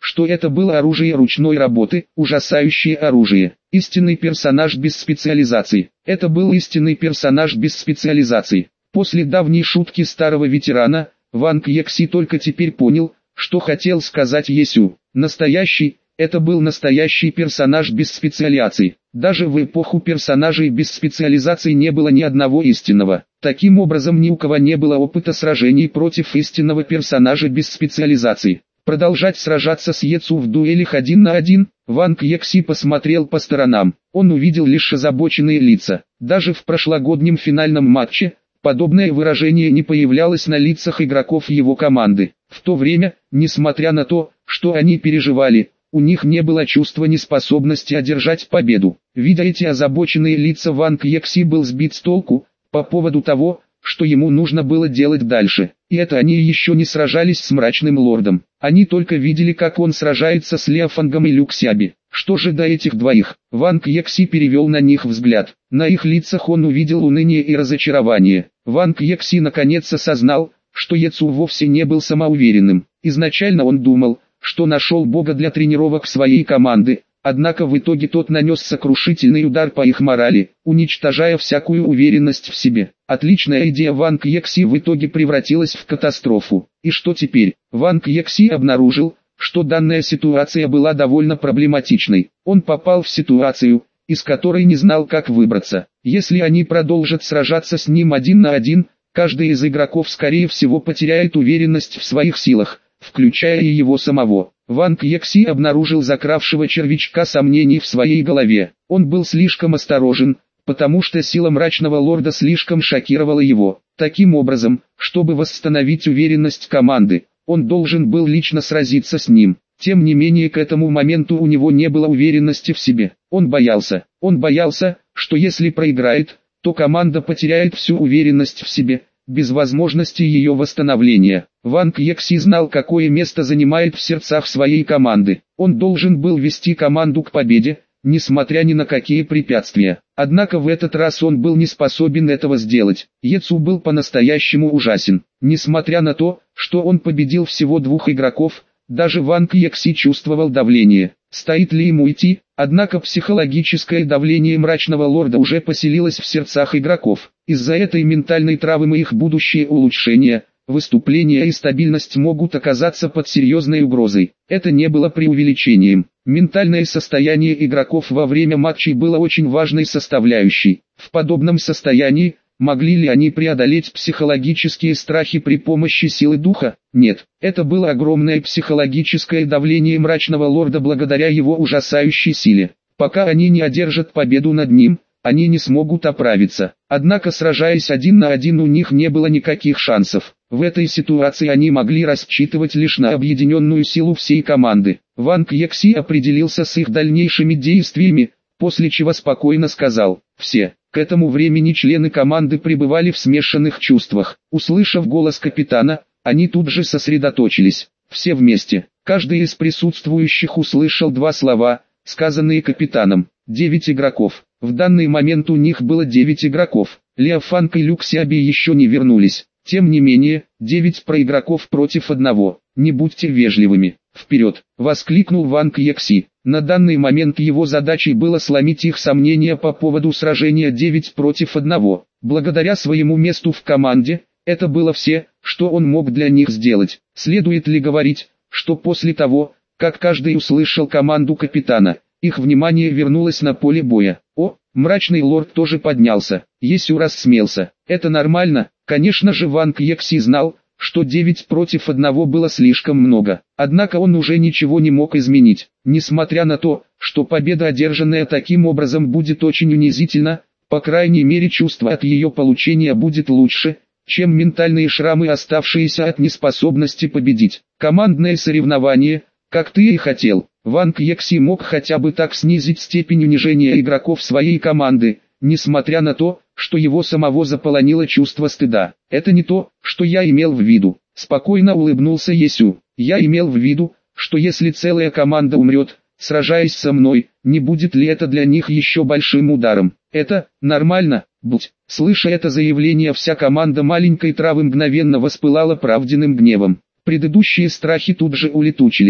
Speaker 1: что это было оружие ручной работы, ужасающее оружие. Истинный персонаж без специализации. Это был истинный персонаж без специализации. После давней шутки старого ветерана, Ван Кьекси только теперь понял, что хотел сказать Есю. Настоящий, это был настоящий персонаж без специализации. Даже в эпоху персонажей без специализации не было ни одного истинного. Таким образом, ни у кого не было опыта сражений против истинного персонажа без специализации. Продолжать сражаться с Ецу в дуэлях один на один, Ван Кьекси посмотрел по сторонам. Он увидел лишь озабоченные лица. Даже в прошлогоднем финальном матче, подобное выражение не появлялось на лицах игроков его команды. В то время, несмотря на то, что они переживали, у них не было чувства неспособности одержать победу. Видя эти озабоченные лица, Ван Кьекси был сбит с толку, по поводу того, что ему нужно было делать дальше. И это они еще не сражались с Мрачным Лордом. Они только видели, как он сражается с Леофангом и Люксяби. Что же до этих двоих? Ван Кьекси перевел на них взгляд. На их лицах он увидел уныние и разочарование. Ван Кьекси наконец осознал, что Ецу вовсе не был самоуверенным. Изначально он думал, что нашел бога для тренировок своей команды, однако в итоге тот нанес сокрушительный удар по их морали, уничтожая всякую уверенность в себе. Отличная идея Ван Кьекси в итоге превратилась в катастрофу. И что теперь? Ван Кьекси обнаружил, что данная ситуация была довольно проблематичной. Он попал в ситуацию, из которой не знал, как выбраться. Если они продолжат сражаться с ним один на один, каждый из игроков скорее всего потеряет уверенность в своих силах, включая и его самого. Ван Кьекси обнаружил закравшего червячка сомнений в своей голове. Он был слишком осторожен, потому что сила Мрачного Лорда слишком шокировала его. Таким образом, чтобы восстановить уверенность команды, он должен был лично сразиться с ним. Тем не менее, к этому моменту у него не было уверенности в себе. Он боялся. Он боялся, что если проиграет, то команда потеряет всю уверенность в себе, без возможности ее восстановления. Ван Кьекси знал, какое место занимает в сердцах своей команды. Он должен был вести команду к победе, несмотря ни на какие препятствия. Однако в этот раз он был не способен этого сделать. Ецу был по-настоящему ужасен. Несмотря на то, что он победил всего двух игроков, даже Ван Кьекси чувствовал давление. Стоит ли ему идти? Однако психологическое давление Мрачного Лорда уже поселилось в сердцах игроков. Из-за этой ментальной травмы их будущее улучшение, выступление и стабильность могут оказаться под серьезной угрозой. Это не было преувеличением. Ментальное состояние игроков во время матчей было очень важной составляющей. В подобном состоянии, могли ли они преодолеть психологические страхи при помощи силы духа? Нет. Это было огромное психологическое давление Мрачного Лорда благодаря его ужасающей силе. Пока они не одержат победу над ним, они не смогут оправиться. Однако, сражаясь один на один, у них не было никаких шансов. В этой ситуации они могли рассчитывать лишь на объединенную силу всей команды. Ван Кьекси определился с их дальнейшими действиями, после чего спокойно сказал: «Все». К этому времени члены команды пребывали в смешанных чувствах. Услышав голос капитана, они тут же сосредоточились. Все вместе. Каждый из присутствующих услышал два слова, сказанные капитаном. Девять игроков. В данный момент у них было девять игроков. Леофанг и Люксяби еще не вернулись. Тем не менее, девять проигроков против одного. Не будьте вежливыми. «Вперед!» — воскликнул Ван Кьекси. На данный момент его задачей было сломить их сомнения по поводу сражения девять против одного. Благодаря своему месту в команде, это было все, что он мог для них сделать. Следует ли говорить, что после того, как каждый услышал команду капитана, их внимание вернулось на поле боя? О, Мрачный Лорд тоже поднялся. Есю рассмеялся. Это нормально. Конечно же, Ван Кьекси знал, что девять против одного было слишком много. Однако он уже ничего не мог изменить. Несмотря на то, что победа, одержанная таким образом, будет очень унизительна, по крайней мере чувство от ее получения будет лучше, чем ментальные шрамы, оставшиеся от неспособности победить. Командное соревнование, как ты и хотел. Ван Кьекси мог хотя бы так снизить степень унижения игроков своей команды, несмотря на то, что его самого заполонило чувство стыда. Это не то, что я имел в виду. Спокойно улыбнулся Есю. Я имел в виду, что если целая команда умрет, сражаясь со мной, не будет ли это для них еще большим ударом? Это нормально, будь. Слыша это заявление, вся команда маленькой травы мгновенно воспылала праведным гневом. Предыдущие страхи тут же улетучились.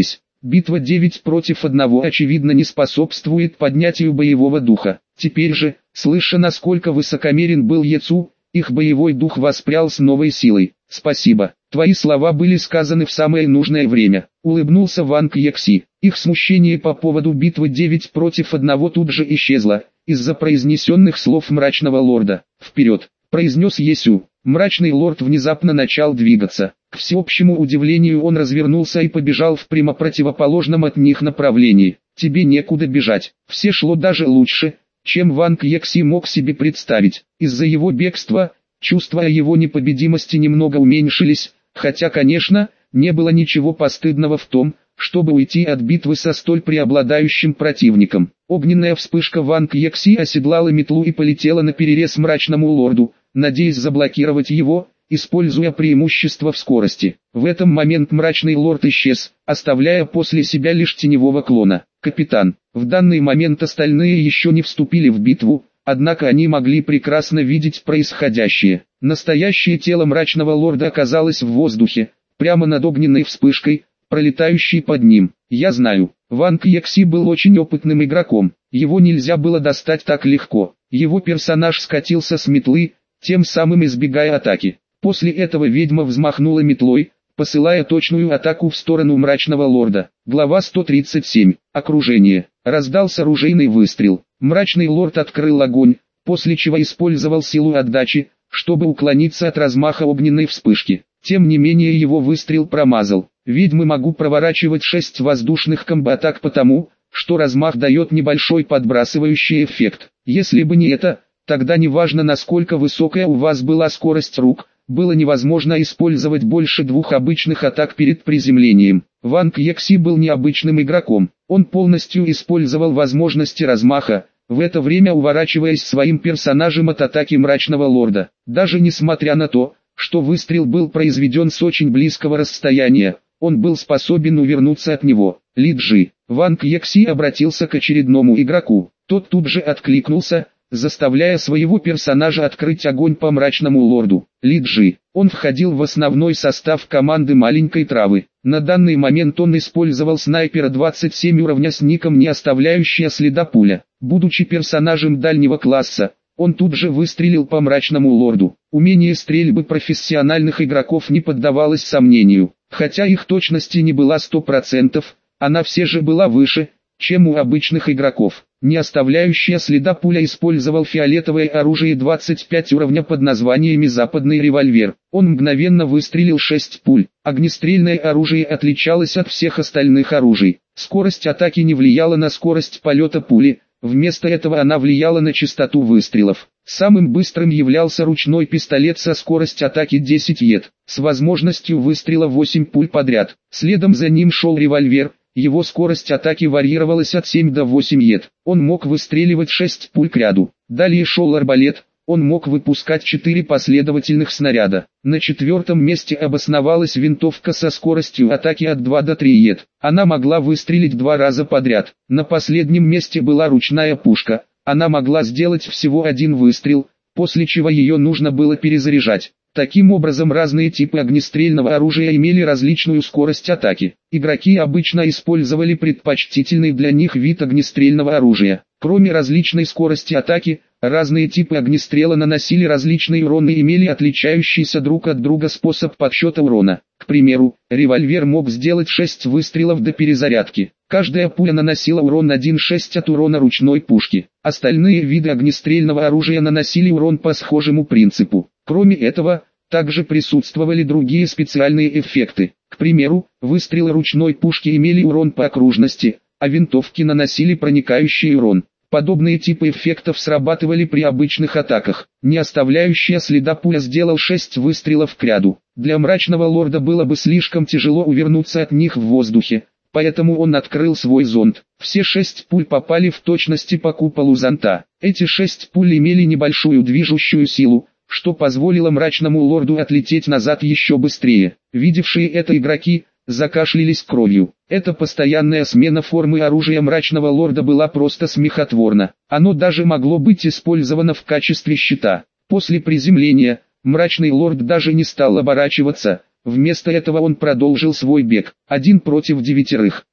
Speaker 1: Битва девять против одного очевидно не способствует поднятию боевого духа. Теперь же, слыша, насколько высокомерен был Яцу, их боевой дух воспрял с новой силой. «Спасибо, твои слова были сказаны в самое нужное время», — улыбнулся Ванг Екси. Их смущение по поводу битвы девять против одного тут же исчезло, из-за произнесенных слов мрачного лорда. «Вперед!» — произнес Есю. Мрачный лорд внезапно начал двигаться. К всеобщему удивлению он развернулся и побежал в прямо противоположном от них направлении. «Тебе некуда бежать». Все шло даже лучше, чем Ванг Екси мог себе представить. Из-за его бегства, чувства о его непобедимости немного уменьшились, хотя, конечно, не было ничего постыдного в том, чтобы уйти от битвы со столь преобладающим противником. Огненная вспышка Ванг Екси оседлала метлу и полетела наперерез мрачному лорду, надеясь заблокировать его, используя преимущество в скорости. В этом момент мрачный лорд исчез, оставляя после себя лишь теневого клона. «Капитан». В данный момент остальные еще не вступили в битву, однако они могли прекрасно видеть происходящее. Настоящее тело мрачного лорда оказалось в воздухе, прямо над огненной вспышкой, пролетающей под ним. «Я знаю». Ванг Екси был очень опытным игроком, его нельзя было достать так легко. Его персонаж скатился с метлы, тем самым избегая атаки. После этого ведьма взмахнула метлой, посылая точную атаку в сторону мрачного лорда. Глава сто тридцать семь. Окружение. Раздался ружейный выстрел. Мрачный лорд открыл огонь, после чего использовал силу отдачи, чтобы уклониться от размаха огненной вспышки. Тем не менее его выстрел промазал. Ведьмы могут проворачивать шесть воздушных комбо-атак потому, что размах дает небольшой подбрасывающий эффект. Если бы не это, тогда неважно насколько высокая у вас была скорость рук, было невозможно использовать больше двух обычных атак перед приземлением. Ванг Екси был необычным игроком, он полностью использовал возможности размаха, в это время уворачиваясь своим персонажем от атаки мрачного лорда. Даже несмотря на то, что выстрел был произведен с очень близкого расстояния, он был способен увернуться от него. Ли Джи. Ванг Екси обратился к очередному игроку, тот тут же откликнулся, заставляя своего персонажа открыть огонь по мрачному лорду. Ли Джи. Он входил в основной состав команды маленькой травы. На данный момент он использовал снайпера двадцать семь уровня с ником не оставляющая следа пуля. Будучи персонажем дальнего класса, он тут же выстрелил по мрачному лорду. Умение стрельбы профессиональных игроков не поддавалось сомнению. Хотя их точности не была сто процентов, она все же была выше, чем у обычных игроков. Не оставляющая следа пуля использовал фиолетовое оружие двадцать пять уровня под названиями «Западный револьвер». Он мгновенно выстрелил шесть пуль. Огнестрельное оружие отличалось от всех остальных оружий. Скорость атаки не влияла на скорость полета пули, вместо этого она влияла на частоту выстрелов. Самым быстрым являлся ручной пистолет со скоростью атаки десять ед, с возможностью выстрела восемь пуль подряд. Следом за ним шел револьвер. Его скорость атаки варьировалась от семь до восьми ед. Он мог выстреливать шесть пуль к ряду. Далее шел арбалет. Он мог выпускать четыре последовательных снаряда. На четвертом месте обосновалась винтовка со скоростью атаки от двух до трёх ед. Она могла выстрелить два раза подряд. На последнем месте была ручная пушка. Она могла сделать всего один выстрел, после чего ее нужно было перезаряжать. Таким образом, разные типы огнестрельного оружия имели различную скорость атаки. Игроки обычно использовали предпочтительный для них вид огнестрельного оружия. Кроме различной скорости атаки, разные типы огнестрела наносили различный урон и имели отличающийся друг от друга способ подсчета урона. К примеру, револьвер мог сделать шесть выстрелов до перезарядки. Каждая пуля наносила урон один целых шесть десятых от урона ручной пушки. Остальные виды огнестрельного оружия наносили урон по схожему принципу. Кроме этого, также присутствовали другие специальные эффекты. К примеру, выстрелы ручной пушки имели урон по окружности, а винтовки наносили проникающий урон. Подобные типы эффектов срабатывали при обычных атаках. Не оставляющая следа пуля сделал шесть выстрелов к ряду. Для мрачного лорда было бы слишком тяжело увернуться от них в воздухе, поэтому он открыл свой зонд. Все шесть пуль попали в точности по куполу зонта. Эти шесть пуль имели небольшую движущую силу, что позволило мрачному лорду отлететь назад еще быстрее. Видевшие это игроки закашлялись кровью. Эта постоянная смена формы оружия мрачного лорда была просто смехотворна. Оно даже могло быть использовано в качестве щита. После приземления, мрачный лорд даже не стал оборачиваться, вместо этого он продолжил свой бег. Один против девятерых.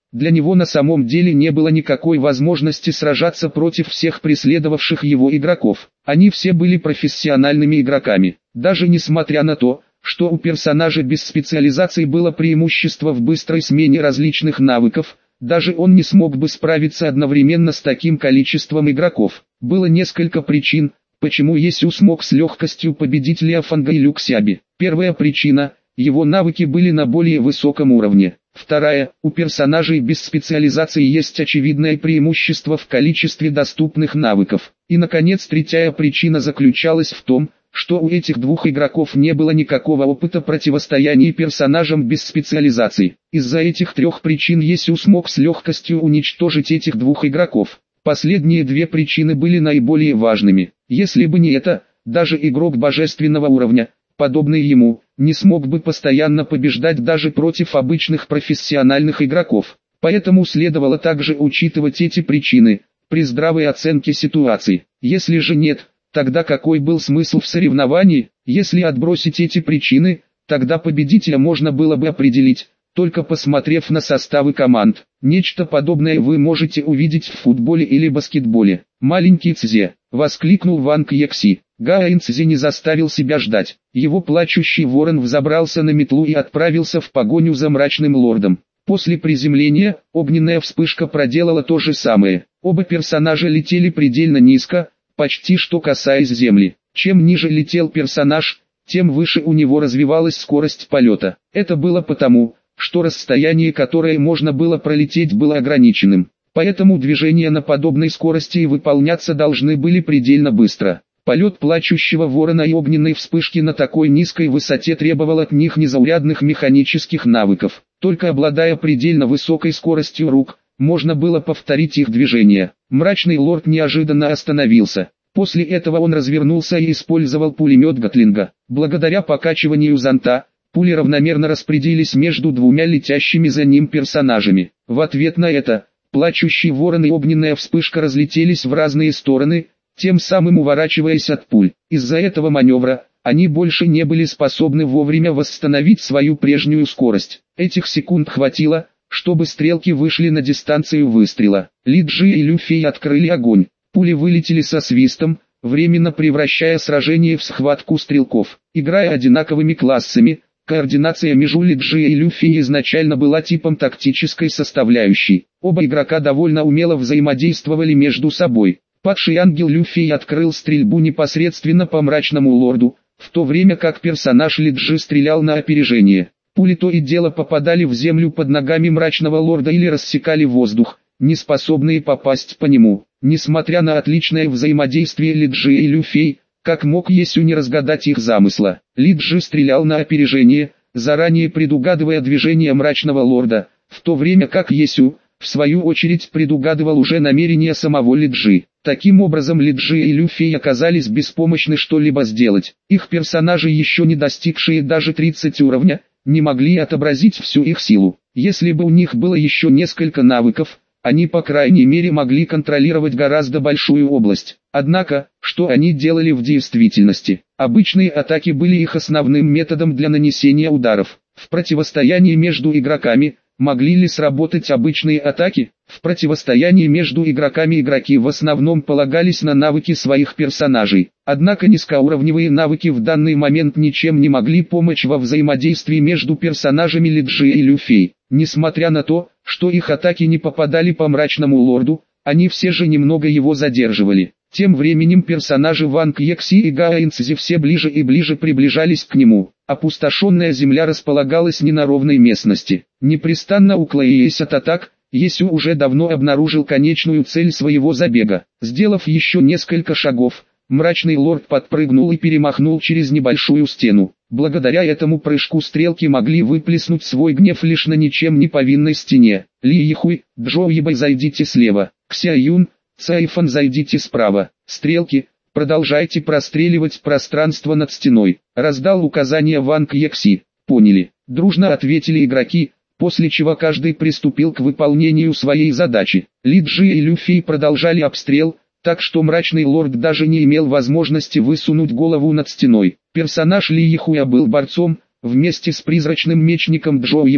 Speaker 1: Для него на самом деле не было никакой возможности сражаться против всех преследовавших его игроков. Они все были профессиональными игроками. Даже несмотря на то, что у персонажа без специализации было преимущество в быстрой смене различных навыков, даже он не смог бы справиться одновременно с таким количеством игроков. Было несколько причин, почему Есю смог с легкостью победить Леофанга и Люксяби. Первая причина – его навыки были на более высоком уровне. Вторая – у персонажей без специализации есть очевидное преимущество в количестве доступных навыков. И наконец третья причина заключалась в том, что у этих двух игроков не было никакого опыта противостояния персонажам без специализации. Из-за этих трех причин Есю смог с легкостью уничтожить этих двух игроков. Последние две причины были наиболее важными. Если бы не это, даже игрок божественного уровня, подобный ему, не смог бы постоянно побеждать даже против обычных профессиональных игроков. Поэтому следовало также учитывать эти причины, при здравой оценке ситуации. Если же нет, тогда какой был смысл в соревновании? Если отбросить эти причины, тогда победителя можно было бы определить, только посмотрев на составы команд. Нечто подобное вы можете увидеть в футболе или баскетболе. «Маленький Цзе!» — воскликнул Ванг Екси. Гаэн Цзе не заставил себя ждать. Его плачущий ворон взобрался на метлу и отправился в погоню за мрачным лордом. После приземления, огненная вспышка проделала то же самое. Оба персонажа летели предельно низко, почти что касаясь земли. Чем ниже летел персонаж, тем выше у него развивалась скорость полета. Это было потому, что расстояние, которое можно было пролететь, было ограниченным. Поэтому движения на подобной скорости и выполняться должны были предельно быстро. Полет плачущего ворона и огненной вспышки на такой низкой высоте требовал от них незаурядных механических навыков. Только обладая предельно высокой скоростью рук, можно было повторить их движения. Мрачный лорд неожиданно остановился. После этого он развернулся и использовал пулемет Гатлинга. Благодаря покачиванию зонта, пули равномерно распределились между двумя летящими за ним персонажами. В ответ на это, плачущий ворон и огненная вспышка разлетелись в разные стороны, тем самым уворачиваясь от пуль. Из-за этого маневра, они больше не были способны вовремя восстановить свою прежнюю скорость. Этих секунд хватило, чтобы стрелки вышли на дистанцию выстрела. Ли Джи и Люфей открыли огонь. Пули вылетели со свистом, временно превращая сражение в схватку стрелков. Играя одинаковыми классами, координация между Ли Джи и Люфей изначально была типом тактической составляющей. Оба игрока довольно умело взаимодействовали между собой. Падший ангел Люфей открыл стрельбу непосредственно по мрачному лорду, в то время как персонаж Ли Джи стрелял на опережение. Пули то и дело попадали в землю под ногами мрачного лорда или рассекали воздух, не способные попасть по нему. Несмотря на отличное взаимодействие Ли Джи и Люфей, как мог Есю не разгадать их замысла? Ли Джи стрелял на опережение, заранее предугадывая движение мрачного лорда, в то время как Есю, в свою очередь, предугадывал уже намерения самого Ли Джи. Таким образом Ли Джи и Люфей оказались беспомощны что-либо сделать. Их персонажи, еще не достигшие даже тридцать уровня, не могли отобразить всю их силу. Если бы у них было еще несколько навыков, они по крайней мере могли контролировать гораздо большую область. Однако, что они делали в действительности? Обычные атаки были их основным методом для нанесения ударов. В противостоянии между игроками, могли ли сработать обычные атаки? В противостоянии между игроками игроки в основном полагались на навыки своих персонажей. Однако низкоуровневые навыки в данный момент ничем не могли помочь во взаимодействии между персонажами Ли Джи и Люфей. Несмотря на то, что их атаки не попадали по мрачному лорду, они все же немного его задерживали. Тем временем персонажи Ванг Екси и Гаэн Цзи все ближе и ближе приближались к нему. Опустошенная земля располагалась не на ровной местности. Непрестанно уклоняясь от атак, Есю уже давно обнаружил конечную цель своего забега. Сделав еще несколько шагов, мрачный лорд подпрыгнул и перемахнул через небольшую стену. Благодаря этому прыжку стрелки могли выплеснуть свой гнев лишь на ничем не повинной стене. Ли Ихуй, Джо Ебай, зайдите слева. Кся Юн, Цайфан, зайдите справа. Стрелки, продолжайте простреливать пространство над стеной. Раздал указание Ванг Екси. Поняли. Дружно ответили игроки, после чего каждый приступил к выполнению своей задачи. Ли Джи и Люфей продолжали обстрел, так что мрачный лорд даже не имел возможности высунуть голову над стеной. Персонаж Ли Ихуя был борцом, вместе с призрачным мечником Джо Ебая.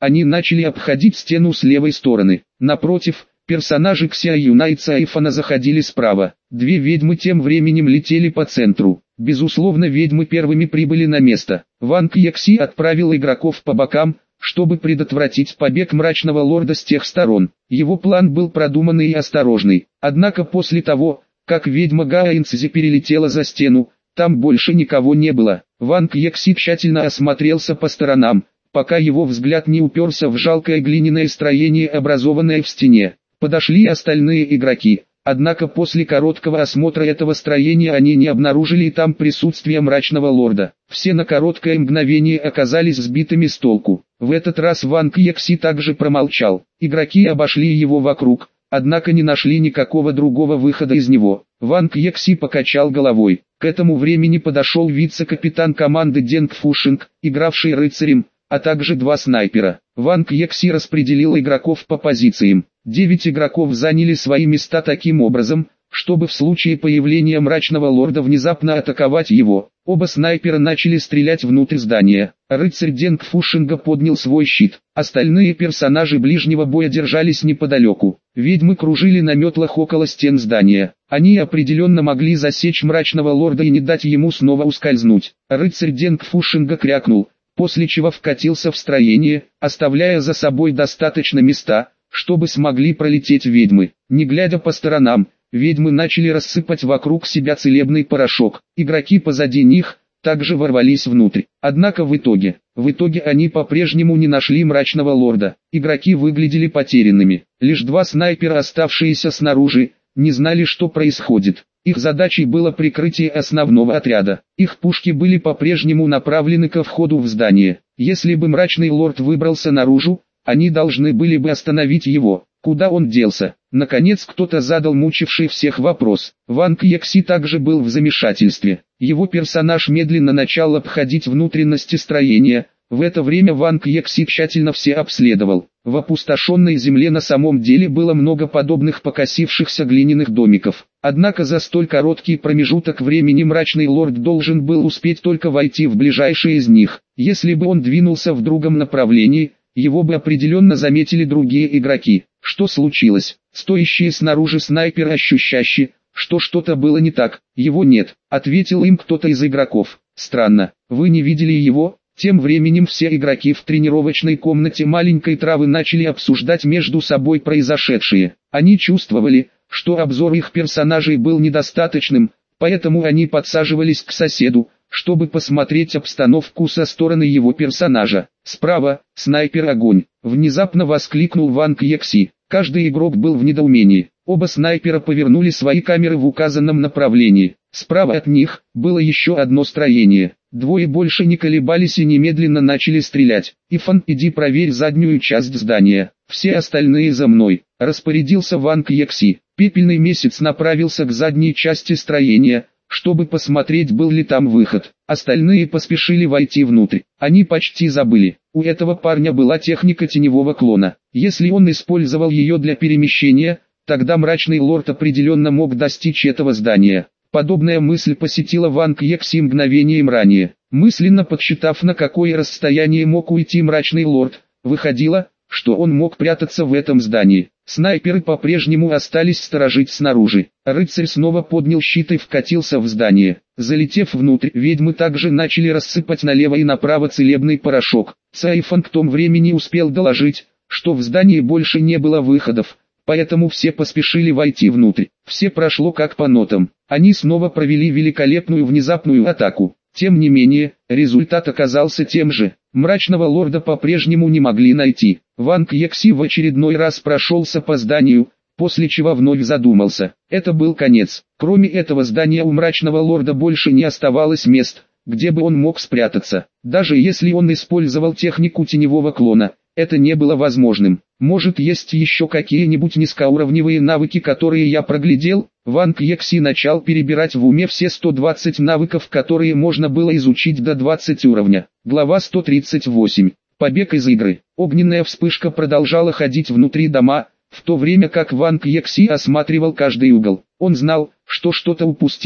Speaker 1: они начали обходить стену с левой стороны. Напротив, персонажи Ксия Юна и Цаифана заходили справа. Две ведьмы тем временем летели по центру. Безусловно, ведьмы первыми прибыли на место. Ванг Екси отправил игроков по бокам, чтобы предотвратить побег мрачного лорда с тех сторон. Его план был продуманный и осторожный. Однако после того, как ведьма Гаэнцзи перелетела за стену, там больше никого не было. Ванг Екси тщательно осмотрелся по сторонам, пока его взгляд не уперся в жалкое глиняное строение, образованное в стене. Подошли остальные игроки, однако после короткого осмотра этого строения они не обнаружили там присутствия мрачного лорда. Все на короткое мгновение оказались сбитыми с толку. В этот раз Ванг Екси также промолчал. Игроки обошли его вокруг, однако не нашли никакого другого выхода из него. Ванг Екси покачал головой. К этому времени подошел вице-капитан команды Денг Фушинг, игравший рыцарем, а также два снайпера. Ванг Екси распределил игроков по позициям. Девять игроков заняли свои места таким образом, чтобы в случае появления мрачного лорда внезапно атаковать его. Оба снайпера начали стрелять внутрь здания. Рыцарь Денг Фушинга поднял свой щит. Остальные персонажи ближнего боя держались неподалеку. Ведьмы кружили на метлах около стен здания. Они определенно могли засечь мрачного лорда и не дать ему снова ускользнуть. Рыцарь Денг Фушинга крякнул, после чего вкатился в строение, оставляя за собой достаточно места, чтобы смогли пролететь ведьмы. Не глядя по сторонам, ведьмы начали рассыпать вокруг себя целебный порошок. Игроки позади них также ворвались внутрь. Однако в итоге, в итоге они по-прежнему не нашли мрачного лорда. Игроки выглядели потерянными. Лишь два снайпера, оставшиеся снаружи, не знали, что происходит. Их задачей было прикрытие основного отряда. Их пушки были по-прежнему направлены ко входу в здание. Если бы мрачный лорд выбрался наружу, они должны были бы остановить его. Куда он делся? Наконец кто-то задал мучивший всех вопрос. Ванг Екси также был в замешательстве. Его персонаж медленно начал обходить внутренности строения. В это время Ванг Екси тщательно все обследовал. В опустошенной земле на самом деле было много подобных покосившихся глиняных домиков. Однако за столь короткий промежуток времени мрачный лорд должен был успеть только войти в ближайшие из них. Если бы он двинулся в другом направлении, его бы определенно заметили другие игроки. Что случилось? Стоящие снаружи снайперы, ощущающие, что что-то было не так. Его нет, ответил им кто-то из игроков. Странно, вы не видели его? Тем временем все игроки в тренировочной комнате маленькой травы начали обсуждать между собой произошедшее. Они чувствовали, что обзор их персонажей был недостаточным, поэтому они подсаживались к соседу, чтобы посмотреть обстановку со стороны его персонажа. Справа, снайпер огонь, внезапно воскликнул Ванг Екси. Каждый игрок был в недоумении. Оба снайпера повернули свои камеры в указанном направлении. Справа от них было еще одно строение. Двое больше не колебались и немедленно начали стрелять. «Ифан, иди проверь заднюю часть здания. Все остальные за мной», — распорядился Ванг Екси. Пепельный месяц направился к задней части строения, чтобы посмотреть, был ли там выход. Остальные поспешили войти внутрь. Они почти забыли. У этого парня была техника теневого клона. Если он использовал ее для перемещения, тогда мрачный лорд определенно мог достичь этого здания. Подобная мысль посетила Ванг Екси мгновением ранее. Мысленно подсчитав, на какое расстояние мог уйти мрачный лорд, выходило, что он мог прятаться в этом здании. Снайперы по-прежнему остались сторожить снаружи. Рыцарь снова поднял щит и вкатился в здание. Залетев внутрь, ведьмы также начали рассыпать налево и направо целебный порошок. Цаифан к тому времени успел доложить, что в здании больше не было выходов, поэтому все поспешили войти внутрь. Все прошло как по нотам. Они снова провели великолепную внезапную атаку. Тем не менее, результат оказался тем же. Мрачного лорда по-прежнему не могли найти. Ванг Екси в очередной раз прошелся по зданию, после чего вновь задумался. Это был конец. Кроме этого здания у мрачного лорда больше не оставалось мест, где бы он мог спрятаться. Даже если он использовал технику теневого клона, это не было возможным. Может, есть еще какие-нибудь низкоуровневые навыки, которые я проглядел? Ванг Екси начал перебирать в уме все сто двадцать навыков, которые можно было изучить до двадцать уровня. Глава сто тридцать восемь. Побег из игры. Огненная вспышка продолжала ходить внутри дома, в то время как Ванг Екси осматривал каждый угол. Он знал, что что-то упустил,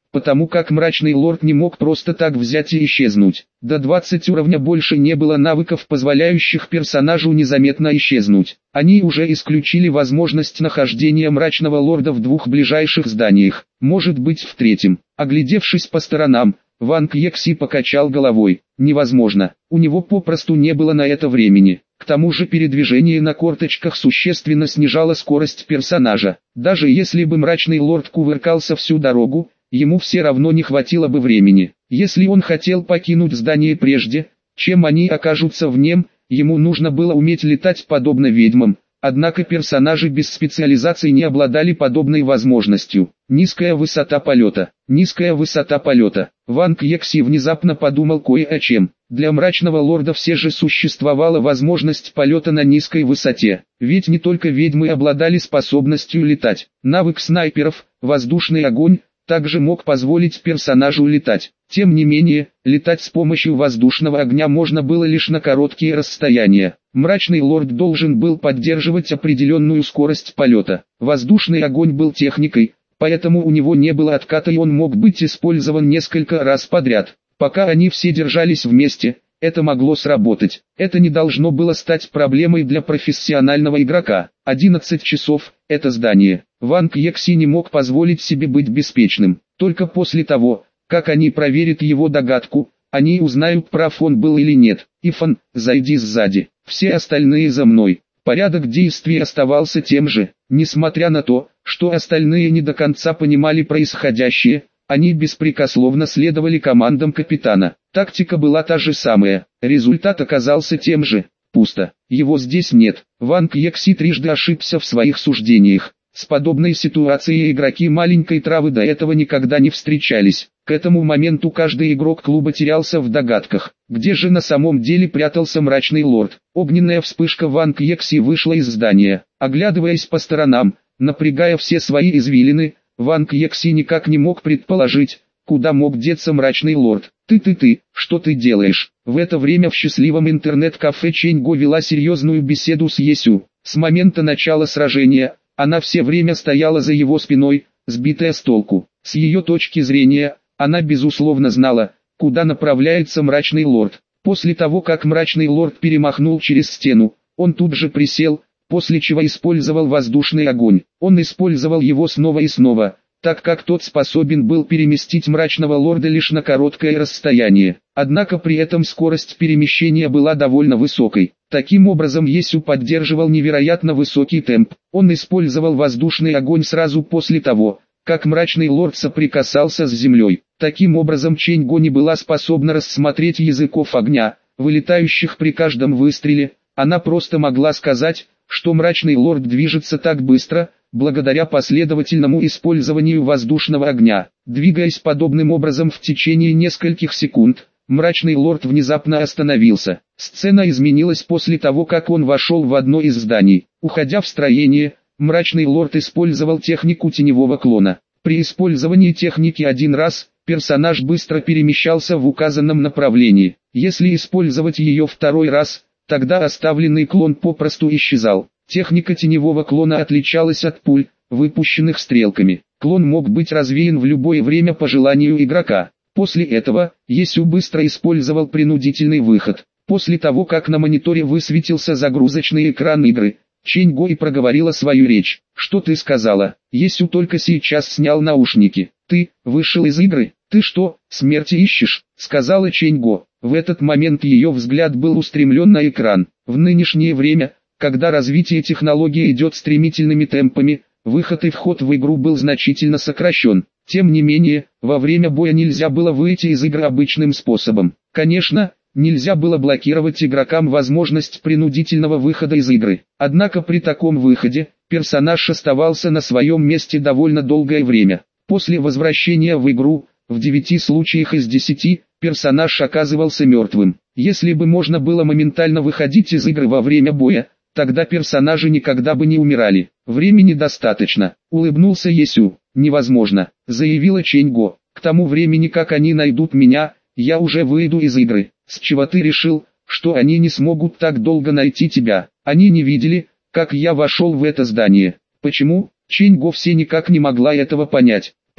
Speaker 1: потому как мрачный лорд не мог просто так взять и исчезнуть. До двадцати уровня больше не было навыков, позволяющих персонажу незаметно исчезнуть. Они уже исключили возможность нахождения мрачного лорда в двух ближайших зданиях, может быть в третьем. Оглядевшись по сторонам, Ван Кьекси покачал головой. Невозможно, у него попросту не было на это времени. К тому же передвижение на корточках существенно снижало скорость персонажа. Даже если бы мрачный лорд кувыркался всю дорогу, ему все равно не хватило бы времени. Если он хотел покинуть здание прежде, чем они окажутся в нем, ему нужно было уметь летать подобно ведьмам. Однако персонажи без специализации не обладали подобной возможностью. Низкая высота полета. Низкая высота полета. Ван Кьекси внезапно подумал кое о чем. Для мрачного лорда все же существовала возможность полета на низкой высоте. Ведь не только ведьмы обладали способностью летать. Навык снайперов, воздушный огонь, также мог позволить персонажу летать. Тем не менее, летать с помощью воздушного огня можно было лишь на короткие расстояния. Мрачный лорд должен был поддерживать определенную скорость полета. Воздушный огонь был техникой, поэтому у него не было отката и он мог быть использован несколько раз подряд. Пока они все держались вместе, это могло сработать. Это не должно было стать проблемой для профессионального игрока. одиннадцать часов – это здание. Ван Кьекси не мог позволить себе быть беспечным. Только после того, как они проверят его догадку, они узнают, прав он был или нет. Ифан, зайди сзади. Все остальные за мной. Порядок действий оставался тем же. Несмотря на то, что остальные не до конца понимали происходящее, они беспрекословно следовали командам капитана. Тактика была та же самая. Результат оказался тем же. Пусто. Его здесь нет. Ван Кьекси трижды ошибся в своих суждениях. С подобной ситуацией игроки маленькой травы до этого никогда не встречались. К этому моменту каждый игрок клуба терялся в догадках, где же на самом деле прятался мрачный лорд. Огненная вспышка Ван Кьекси вышла из здания. Оглядываясь по сторонам, напрягая все свои извилины, Ван Кьекси никак не мог предположить, куда мог деться мрачный лорд. «Ты-ты-ты, что ты делаешь?» В это время в счастливом интернет-кафе Чэньго вела серьезную беседу с Есю. С момента начала сражения, она все время стояла за его спиной, сбитая с толку. С ее точки зрения, она безусловно знала, куда направляется мрачный лорд. После того, как мрачный лорд перемахнул через стену, он тут же присел, после чего использовал воздушный огонь. Он использовал его снова и снова, так как тот способен был переместить мрачного лорда лишь на короткое расстояние. Однако при этом скорость перемещения была довольно высокой. Таким образом Есю поддерживал невероятно высокий темп. Он использовал воздушный огонь сразу после того, как мрачный лорд соприкасался с землей. Таким образом Чэньго не была способна рассмотреть языков огня, вылетающих при каждом выстреле. Она просто могла сказать, что мрачный лорд движется так быстро, благодаря последовательному использованию воздушного огня. Двигаясь подобным образом в течение нескольких секунд, мрачный лорд внезапно остановился. Сцена изменилась после того, как он вошел в одно из зданий. Уходя в строение, мрачный лорд использовал технику теневого клона. При использовании техники один раз, персонаж быстро перемещался в указанном направлении. Если использовать ее второй раз, тогда оставленный клон попросту исчезал. Техника теневого клона отличалась от пуль, выпущенных стрелками. Клон мог быть развеян в любое время по желанию игрока. После этого, Есю быстро использовал принудительный выход. После того, как на мониторе высветился загрузочный экран игры, Чэньго и проговорила свою речь. «Что ты сказала?» Есю только сейчас снял наушники. «Ты, вышел из игры? Ты что, смерти ищешь?» сказала Чэньго. В этот момент ее взгляд был устремлен на экран. В нынешнее время, когда развитие технологий идет стремительными темпами, выход и вход в игру был значительно сокращен. Тем не менее, во время боя нельзя было выйти из игры обычным способом. Конечно, нельзя было блокировать игрокам возможность принудительного выхода из игры. Однако при таком выходе, персонаж оставался на своем месте довольно долгое время. После возвращения в игру, в девяти случаях из десяти, персонаж оказывался мертвым. Если бы можно было моментально выходить из игры во время боя, тогда персонажи никогда бы не умирали. Времени достаточно. Улыбнулся Есю. Невозможно, заявила Чэньго. К тому времени, как они найдут меня, я уже выйду из игры. С чего ты решил, что они не смогут так долго найти тебя? Они не видели, как я вошел в это здание. Почему? Чэньго все никак не могла этого понять.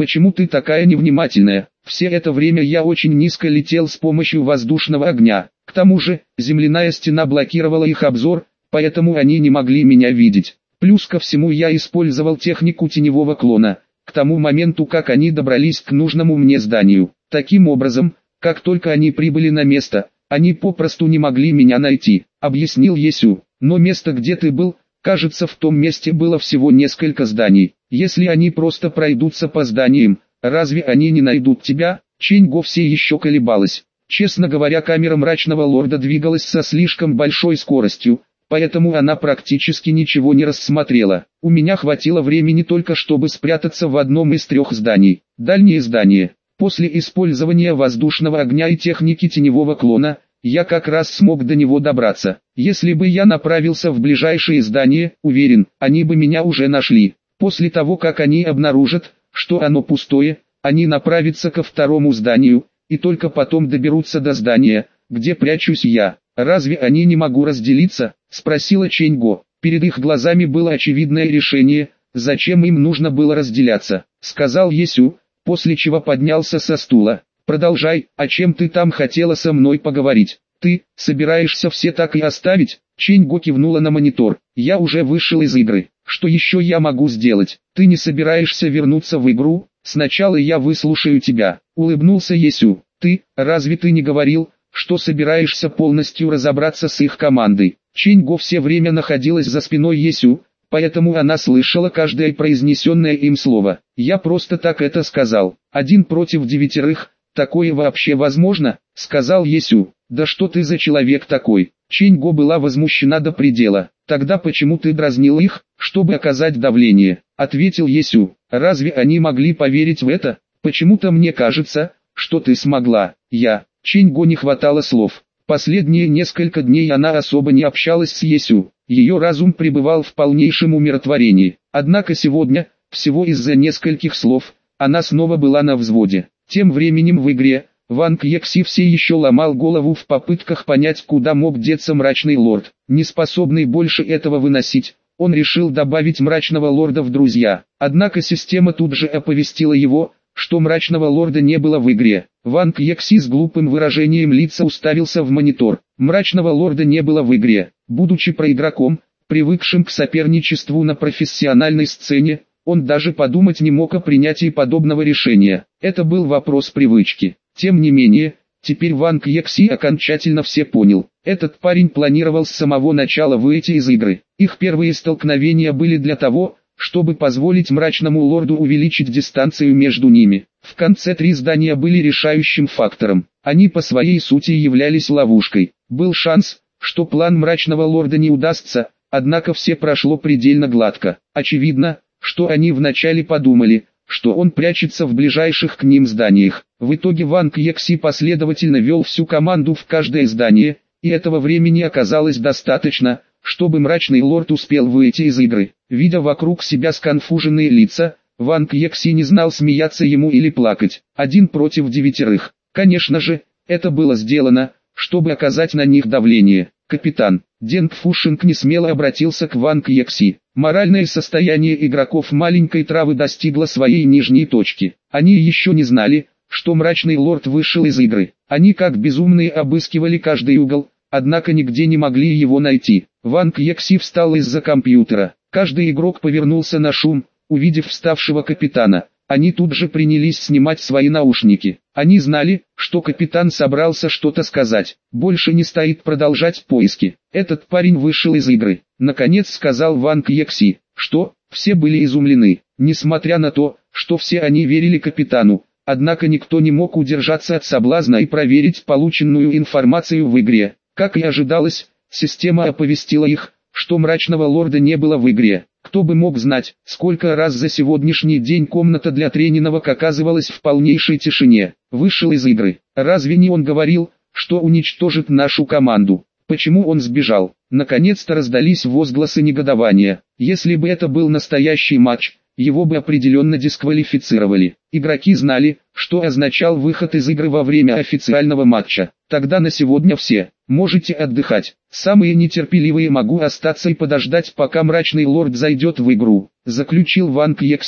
Speaker 1: почему ты такая невнимательная? Все это время я очень низко летел с помощью воздушного огня. К тому же, земляная стена блокировала их обзор, поэтому они не могли меня видеть. Плюс ко всему я использовал технику теневого клона, к тому моменту как они добрались к нужному мне зданию. Таким образом, как только они прибыли на место, они попросту не могли меня найти, объяснил Есю. Но место, где ты был, кажется, в том месте было всего несколько зданий. Если они просто пройдутся по зданиям, разве они не найдут тебя? Чэнь-Го все еще колебалась. Честно говоря, камера мрачного лорда двигалась со слишком большой скоростью, поэтому она практически ничего не рассмотрела. У меня хватило времени только чтобы спрятаться в одном из трех зданий. Дальнее здание. После использования воздушного огня и техники теневого клона, я как раз смог до него добраться. Если бы я направился в ближайшее здание, уверен, они бы меня уже нашли. После того, как они обнаружат, что оно пустое, они направятся ко второму зданию, и только потом доберутся до здания, где прячусь я. «Разве они не могут разделиться?» – спросила Чэнь-Го. Перед их глазами было очевидное решение, зачем им нужно было разделяться, сказал Есю, после чего поднялся со стула. «Продолжай, о чем ты там хотела со мной поговорить? Ты собираешься все так и оставить?» Чэнь-Го кивнула на монитор. «Я уже вышел из игры. Что еще я могу сделать? Ты не собираешься вернуться в игру? Сначала я выслушаю тебя», — улыбнулся Есю. «Ты, разве ты не говорил, что собираешься полностью разобраться с их командой?» Чэнь-Го все время находилась за спиной Есю, поэтому она слышала каждое произнесенное им слово. «Я просто так это сказал. Один против девятерых, такое вообще возможно?» — сказал Есю. «Да что ты за человек такой?» Чэнь-Го была возмущена до предела. «Тогда почему ты дразнил их, чтобы оказать давление?» — ответил Есю. «Разве они могли поверить в это? Почему-то мне кажется, что ты смогла». «Я». Чэнь-Го не хватало слов. Последние несколько дней она особо не общалась с Есю. Ее разум пребывал в полнейшем умиротворении. Однако сегодня, всего из-за нескольких слов, она снова была на взводе. Тем временем в игре, Ванг Екси все еще ломал голову в попытках понять, куда мог деться мрачный лорд. Не способный больше этого выносить, он решил добавить мрачного лорда в друзья. Однако система тут же оповестила его, что мрачного лорда не было в игре. Ванг Екси с глупым выражением лица уставился в монитор. Мрачного лорда не было в игре. Будучи проигроком, привыкшим к соперничеству на профессиональной сцене, он даже подумать не мог о принятии подобного решения. Это был вопрос привычки. Тем не менее, теперь Ванг Екси окончательно все понял. Этот парень планировал с самого начала выйти из игры. Их первые столкновения были для того, чтобы позволить мрачному лорду увеличить дистанцию между ними. В конце три здания были решающим фактором. Они по своей сути являлись ловушкой. Был шанс, что план мрачного лорда не удастся, однако все прошло предельно гладко. Очевидно, что они вначале подумали, что он прячется в ближайших к ним зданиях. В итоге Ванг Екси последовательно вел всю команду в каждое здание, и этого времени оказалось достаточно, чтобы мрачный лорд успел выйти из игры. Видя вокруг себя сконфуженные лица, Ванг Екси не знал, смеяться ему или плакать. Один против девятерых. Конечно же, это было сделано, чтобы оказать на них давление. «Капитан». Денг Фушинг несмело обратился к Ванг Екси. Моральное состояние игроков маленькой травы достигло своей нижней точки. Они еще не знали, что мрачный лорд вышел из игры. Они как безумные обыскивали каждый угол, однако нигде не могли его найти. Ванг Екси встал из-за компьютера. Каждый игрок повернулся на шум, увидев вставшего капитана. Они тут же принялись снимать свои наушники. Они знали, что капитан собрался что-то сказать. Больше не стоит продолжать поиски. Этот парень вышел из игры. Наконец сказал Ванг Екси. Что? Все были изумлены. Несмотря на то, что все они верили капитану, однако никто не мог удержаться от соблазна и проверить полученную информацию в игре. Как и ожидалось, система оповестила их, что мрачного лорда не было в игре. Кто бы мог знать, сколько раз за сегодняшний день комната для тренировок оказывалась в полнейшей тишине. Вышел из игры. Разве не он говорил, что уничтожит нашу команду? Почему он сбежал? Наконец-то раздались возгласы негодования. Если бы это был настоящий матч, его бы определенно дисквалифицировали. Игроки знали, что означал выход из игры во время официального матча. Тогда на сегодня все. Можете отдыхать. Самые нетерпеливые могу остаться и подождать, пока мрачный лорд зайдет в игру, заключил Ванг Екси.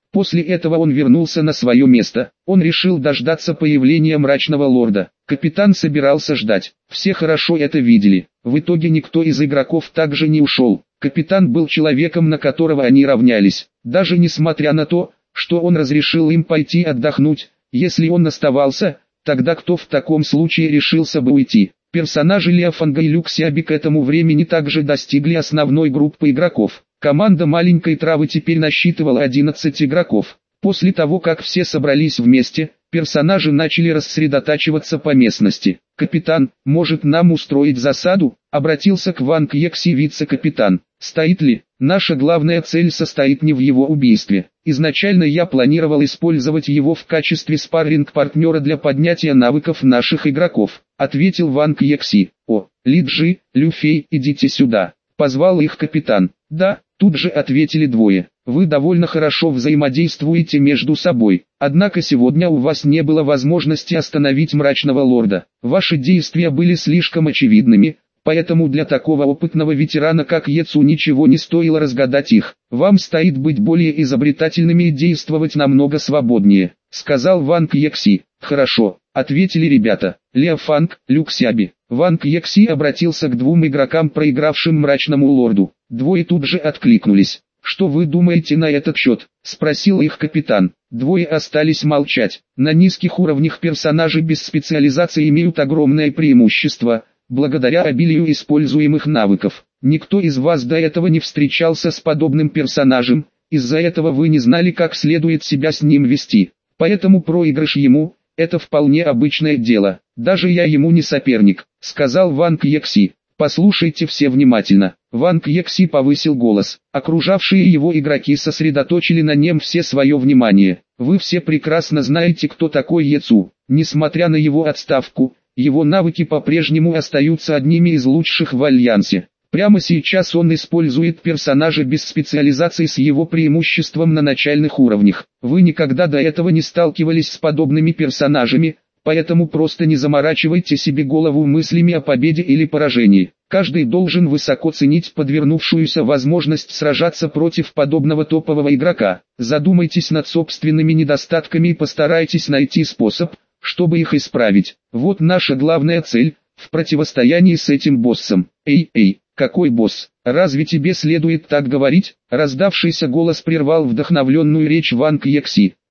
Speaker 1: После этого он вернулся на свое место. Он решил дождаться появления мрачного лорда. Капитан собирался ждать. Все хорошо это видели. В итоге никто из игроков также не ушел. Капитан был человеком, на которого они равнялись. Даже несмотря на то, что он разрешил им пойти отдохнуть, если он оставался, тогда кто в таком случае решился бы уйти? Персонажи Леофанга и Люксиаби к этому времени также достигли основной группы игроков. Команда маленькой травы теперь насчитывала одиннадцать игроков. После того, как все собрались вместе, персонажи начали рассредотачиваться по местности. «Капитан, может нам устроить засаду?» — обратился к Ван Кьекси вице-капитан. «Стоит ли? Наша главная цель состоит не в его убийстве. Изначально я планировал использовать его в качестве спарринг-партнера для поднятия навыков наших игроков», — ответил Ван Кьекси. «О, Ли Джи, Люфей, идите сюда», — позвал их капитан. «Да», — тут же ответили двое. «Вы довольно хорошо взаимодействуете между собой, однако сегодня у вас не было возможности остановить мрачного лорда. Ваши действия были слишком очевидными, поэтому для такого опытного ветерана как Ецу ничего не стоило разгадать их. Вам стоит быть более изобретательными и действовать намного свободнее», — сказал Ван Кьекси. «Хорошо», — ответили ребята. Леофанг, Люксиаби. Ван Кьекси обратился к двум игрокам, проигравшим мрачному лорду. Двое тут же откликнулись. «Что вы думаете на этот счет?» — спросил их капитан. Двое остались молчать. На низких уровнях персонажи без специализации имеют огромное преимущество, благодаря обилию используемых навыков. Никто из вас до этого не встречался с подобным персонажем, из-за этого вы не знали, как следует себя с ним вести. Поэтому проигрыш ему — это вполне обычное дело. Даже я ему не соперник, — сказал Ван Кьекси. «Послушайте все внимательно». Ван Кьекси повысил голос. Окружавшие его игроки сосредоточили на нем все свое внимание. «Вы все прекрасно знаете, кто такой Ецу. Несмотря на его отставку, его навыки по-прежнему остаются одними из лучших в Альянсе. Прямо сейчас он использует персонажа без специализации с его преимуществом на начальных уровнях. Вы никогда до этого не сталкивались с подобными персонажами, поэтому просто не заморачивайте себе голову мыслями о победе или поражении. Каждый должен высоко ценить подвернувшуюся возможность сражаться против подобного топового игрока. Задумайтесь над собственными недостатками и постарайтесь найти способ, чтобы их исправить. Вот наша главная цель в противостоянии с этим боссом». «Эй, эй, какой босс? Разве тебе следует так говорить?» Раздавшийся голос прервал вдохновленную речь Ван Кьекси.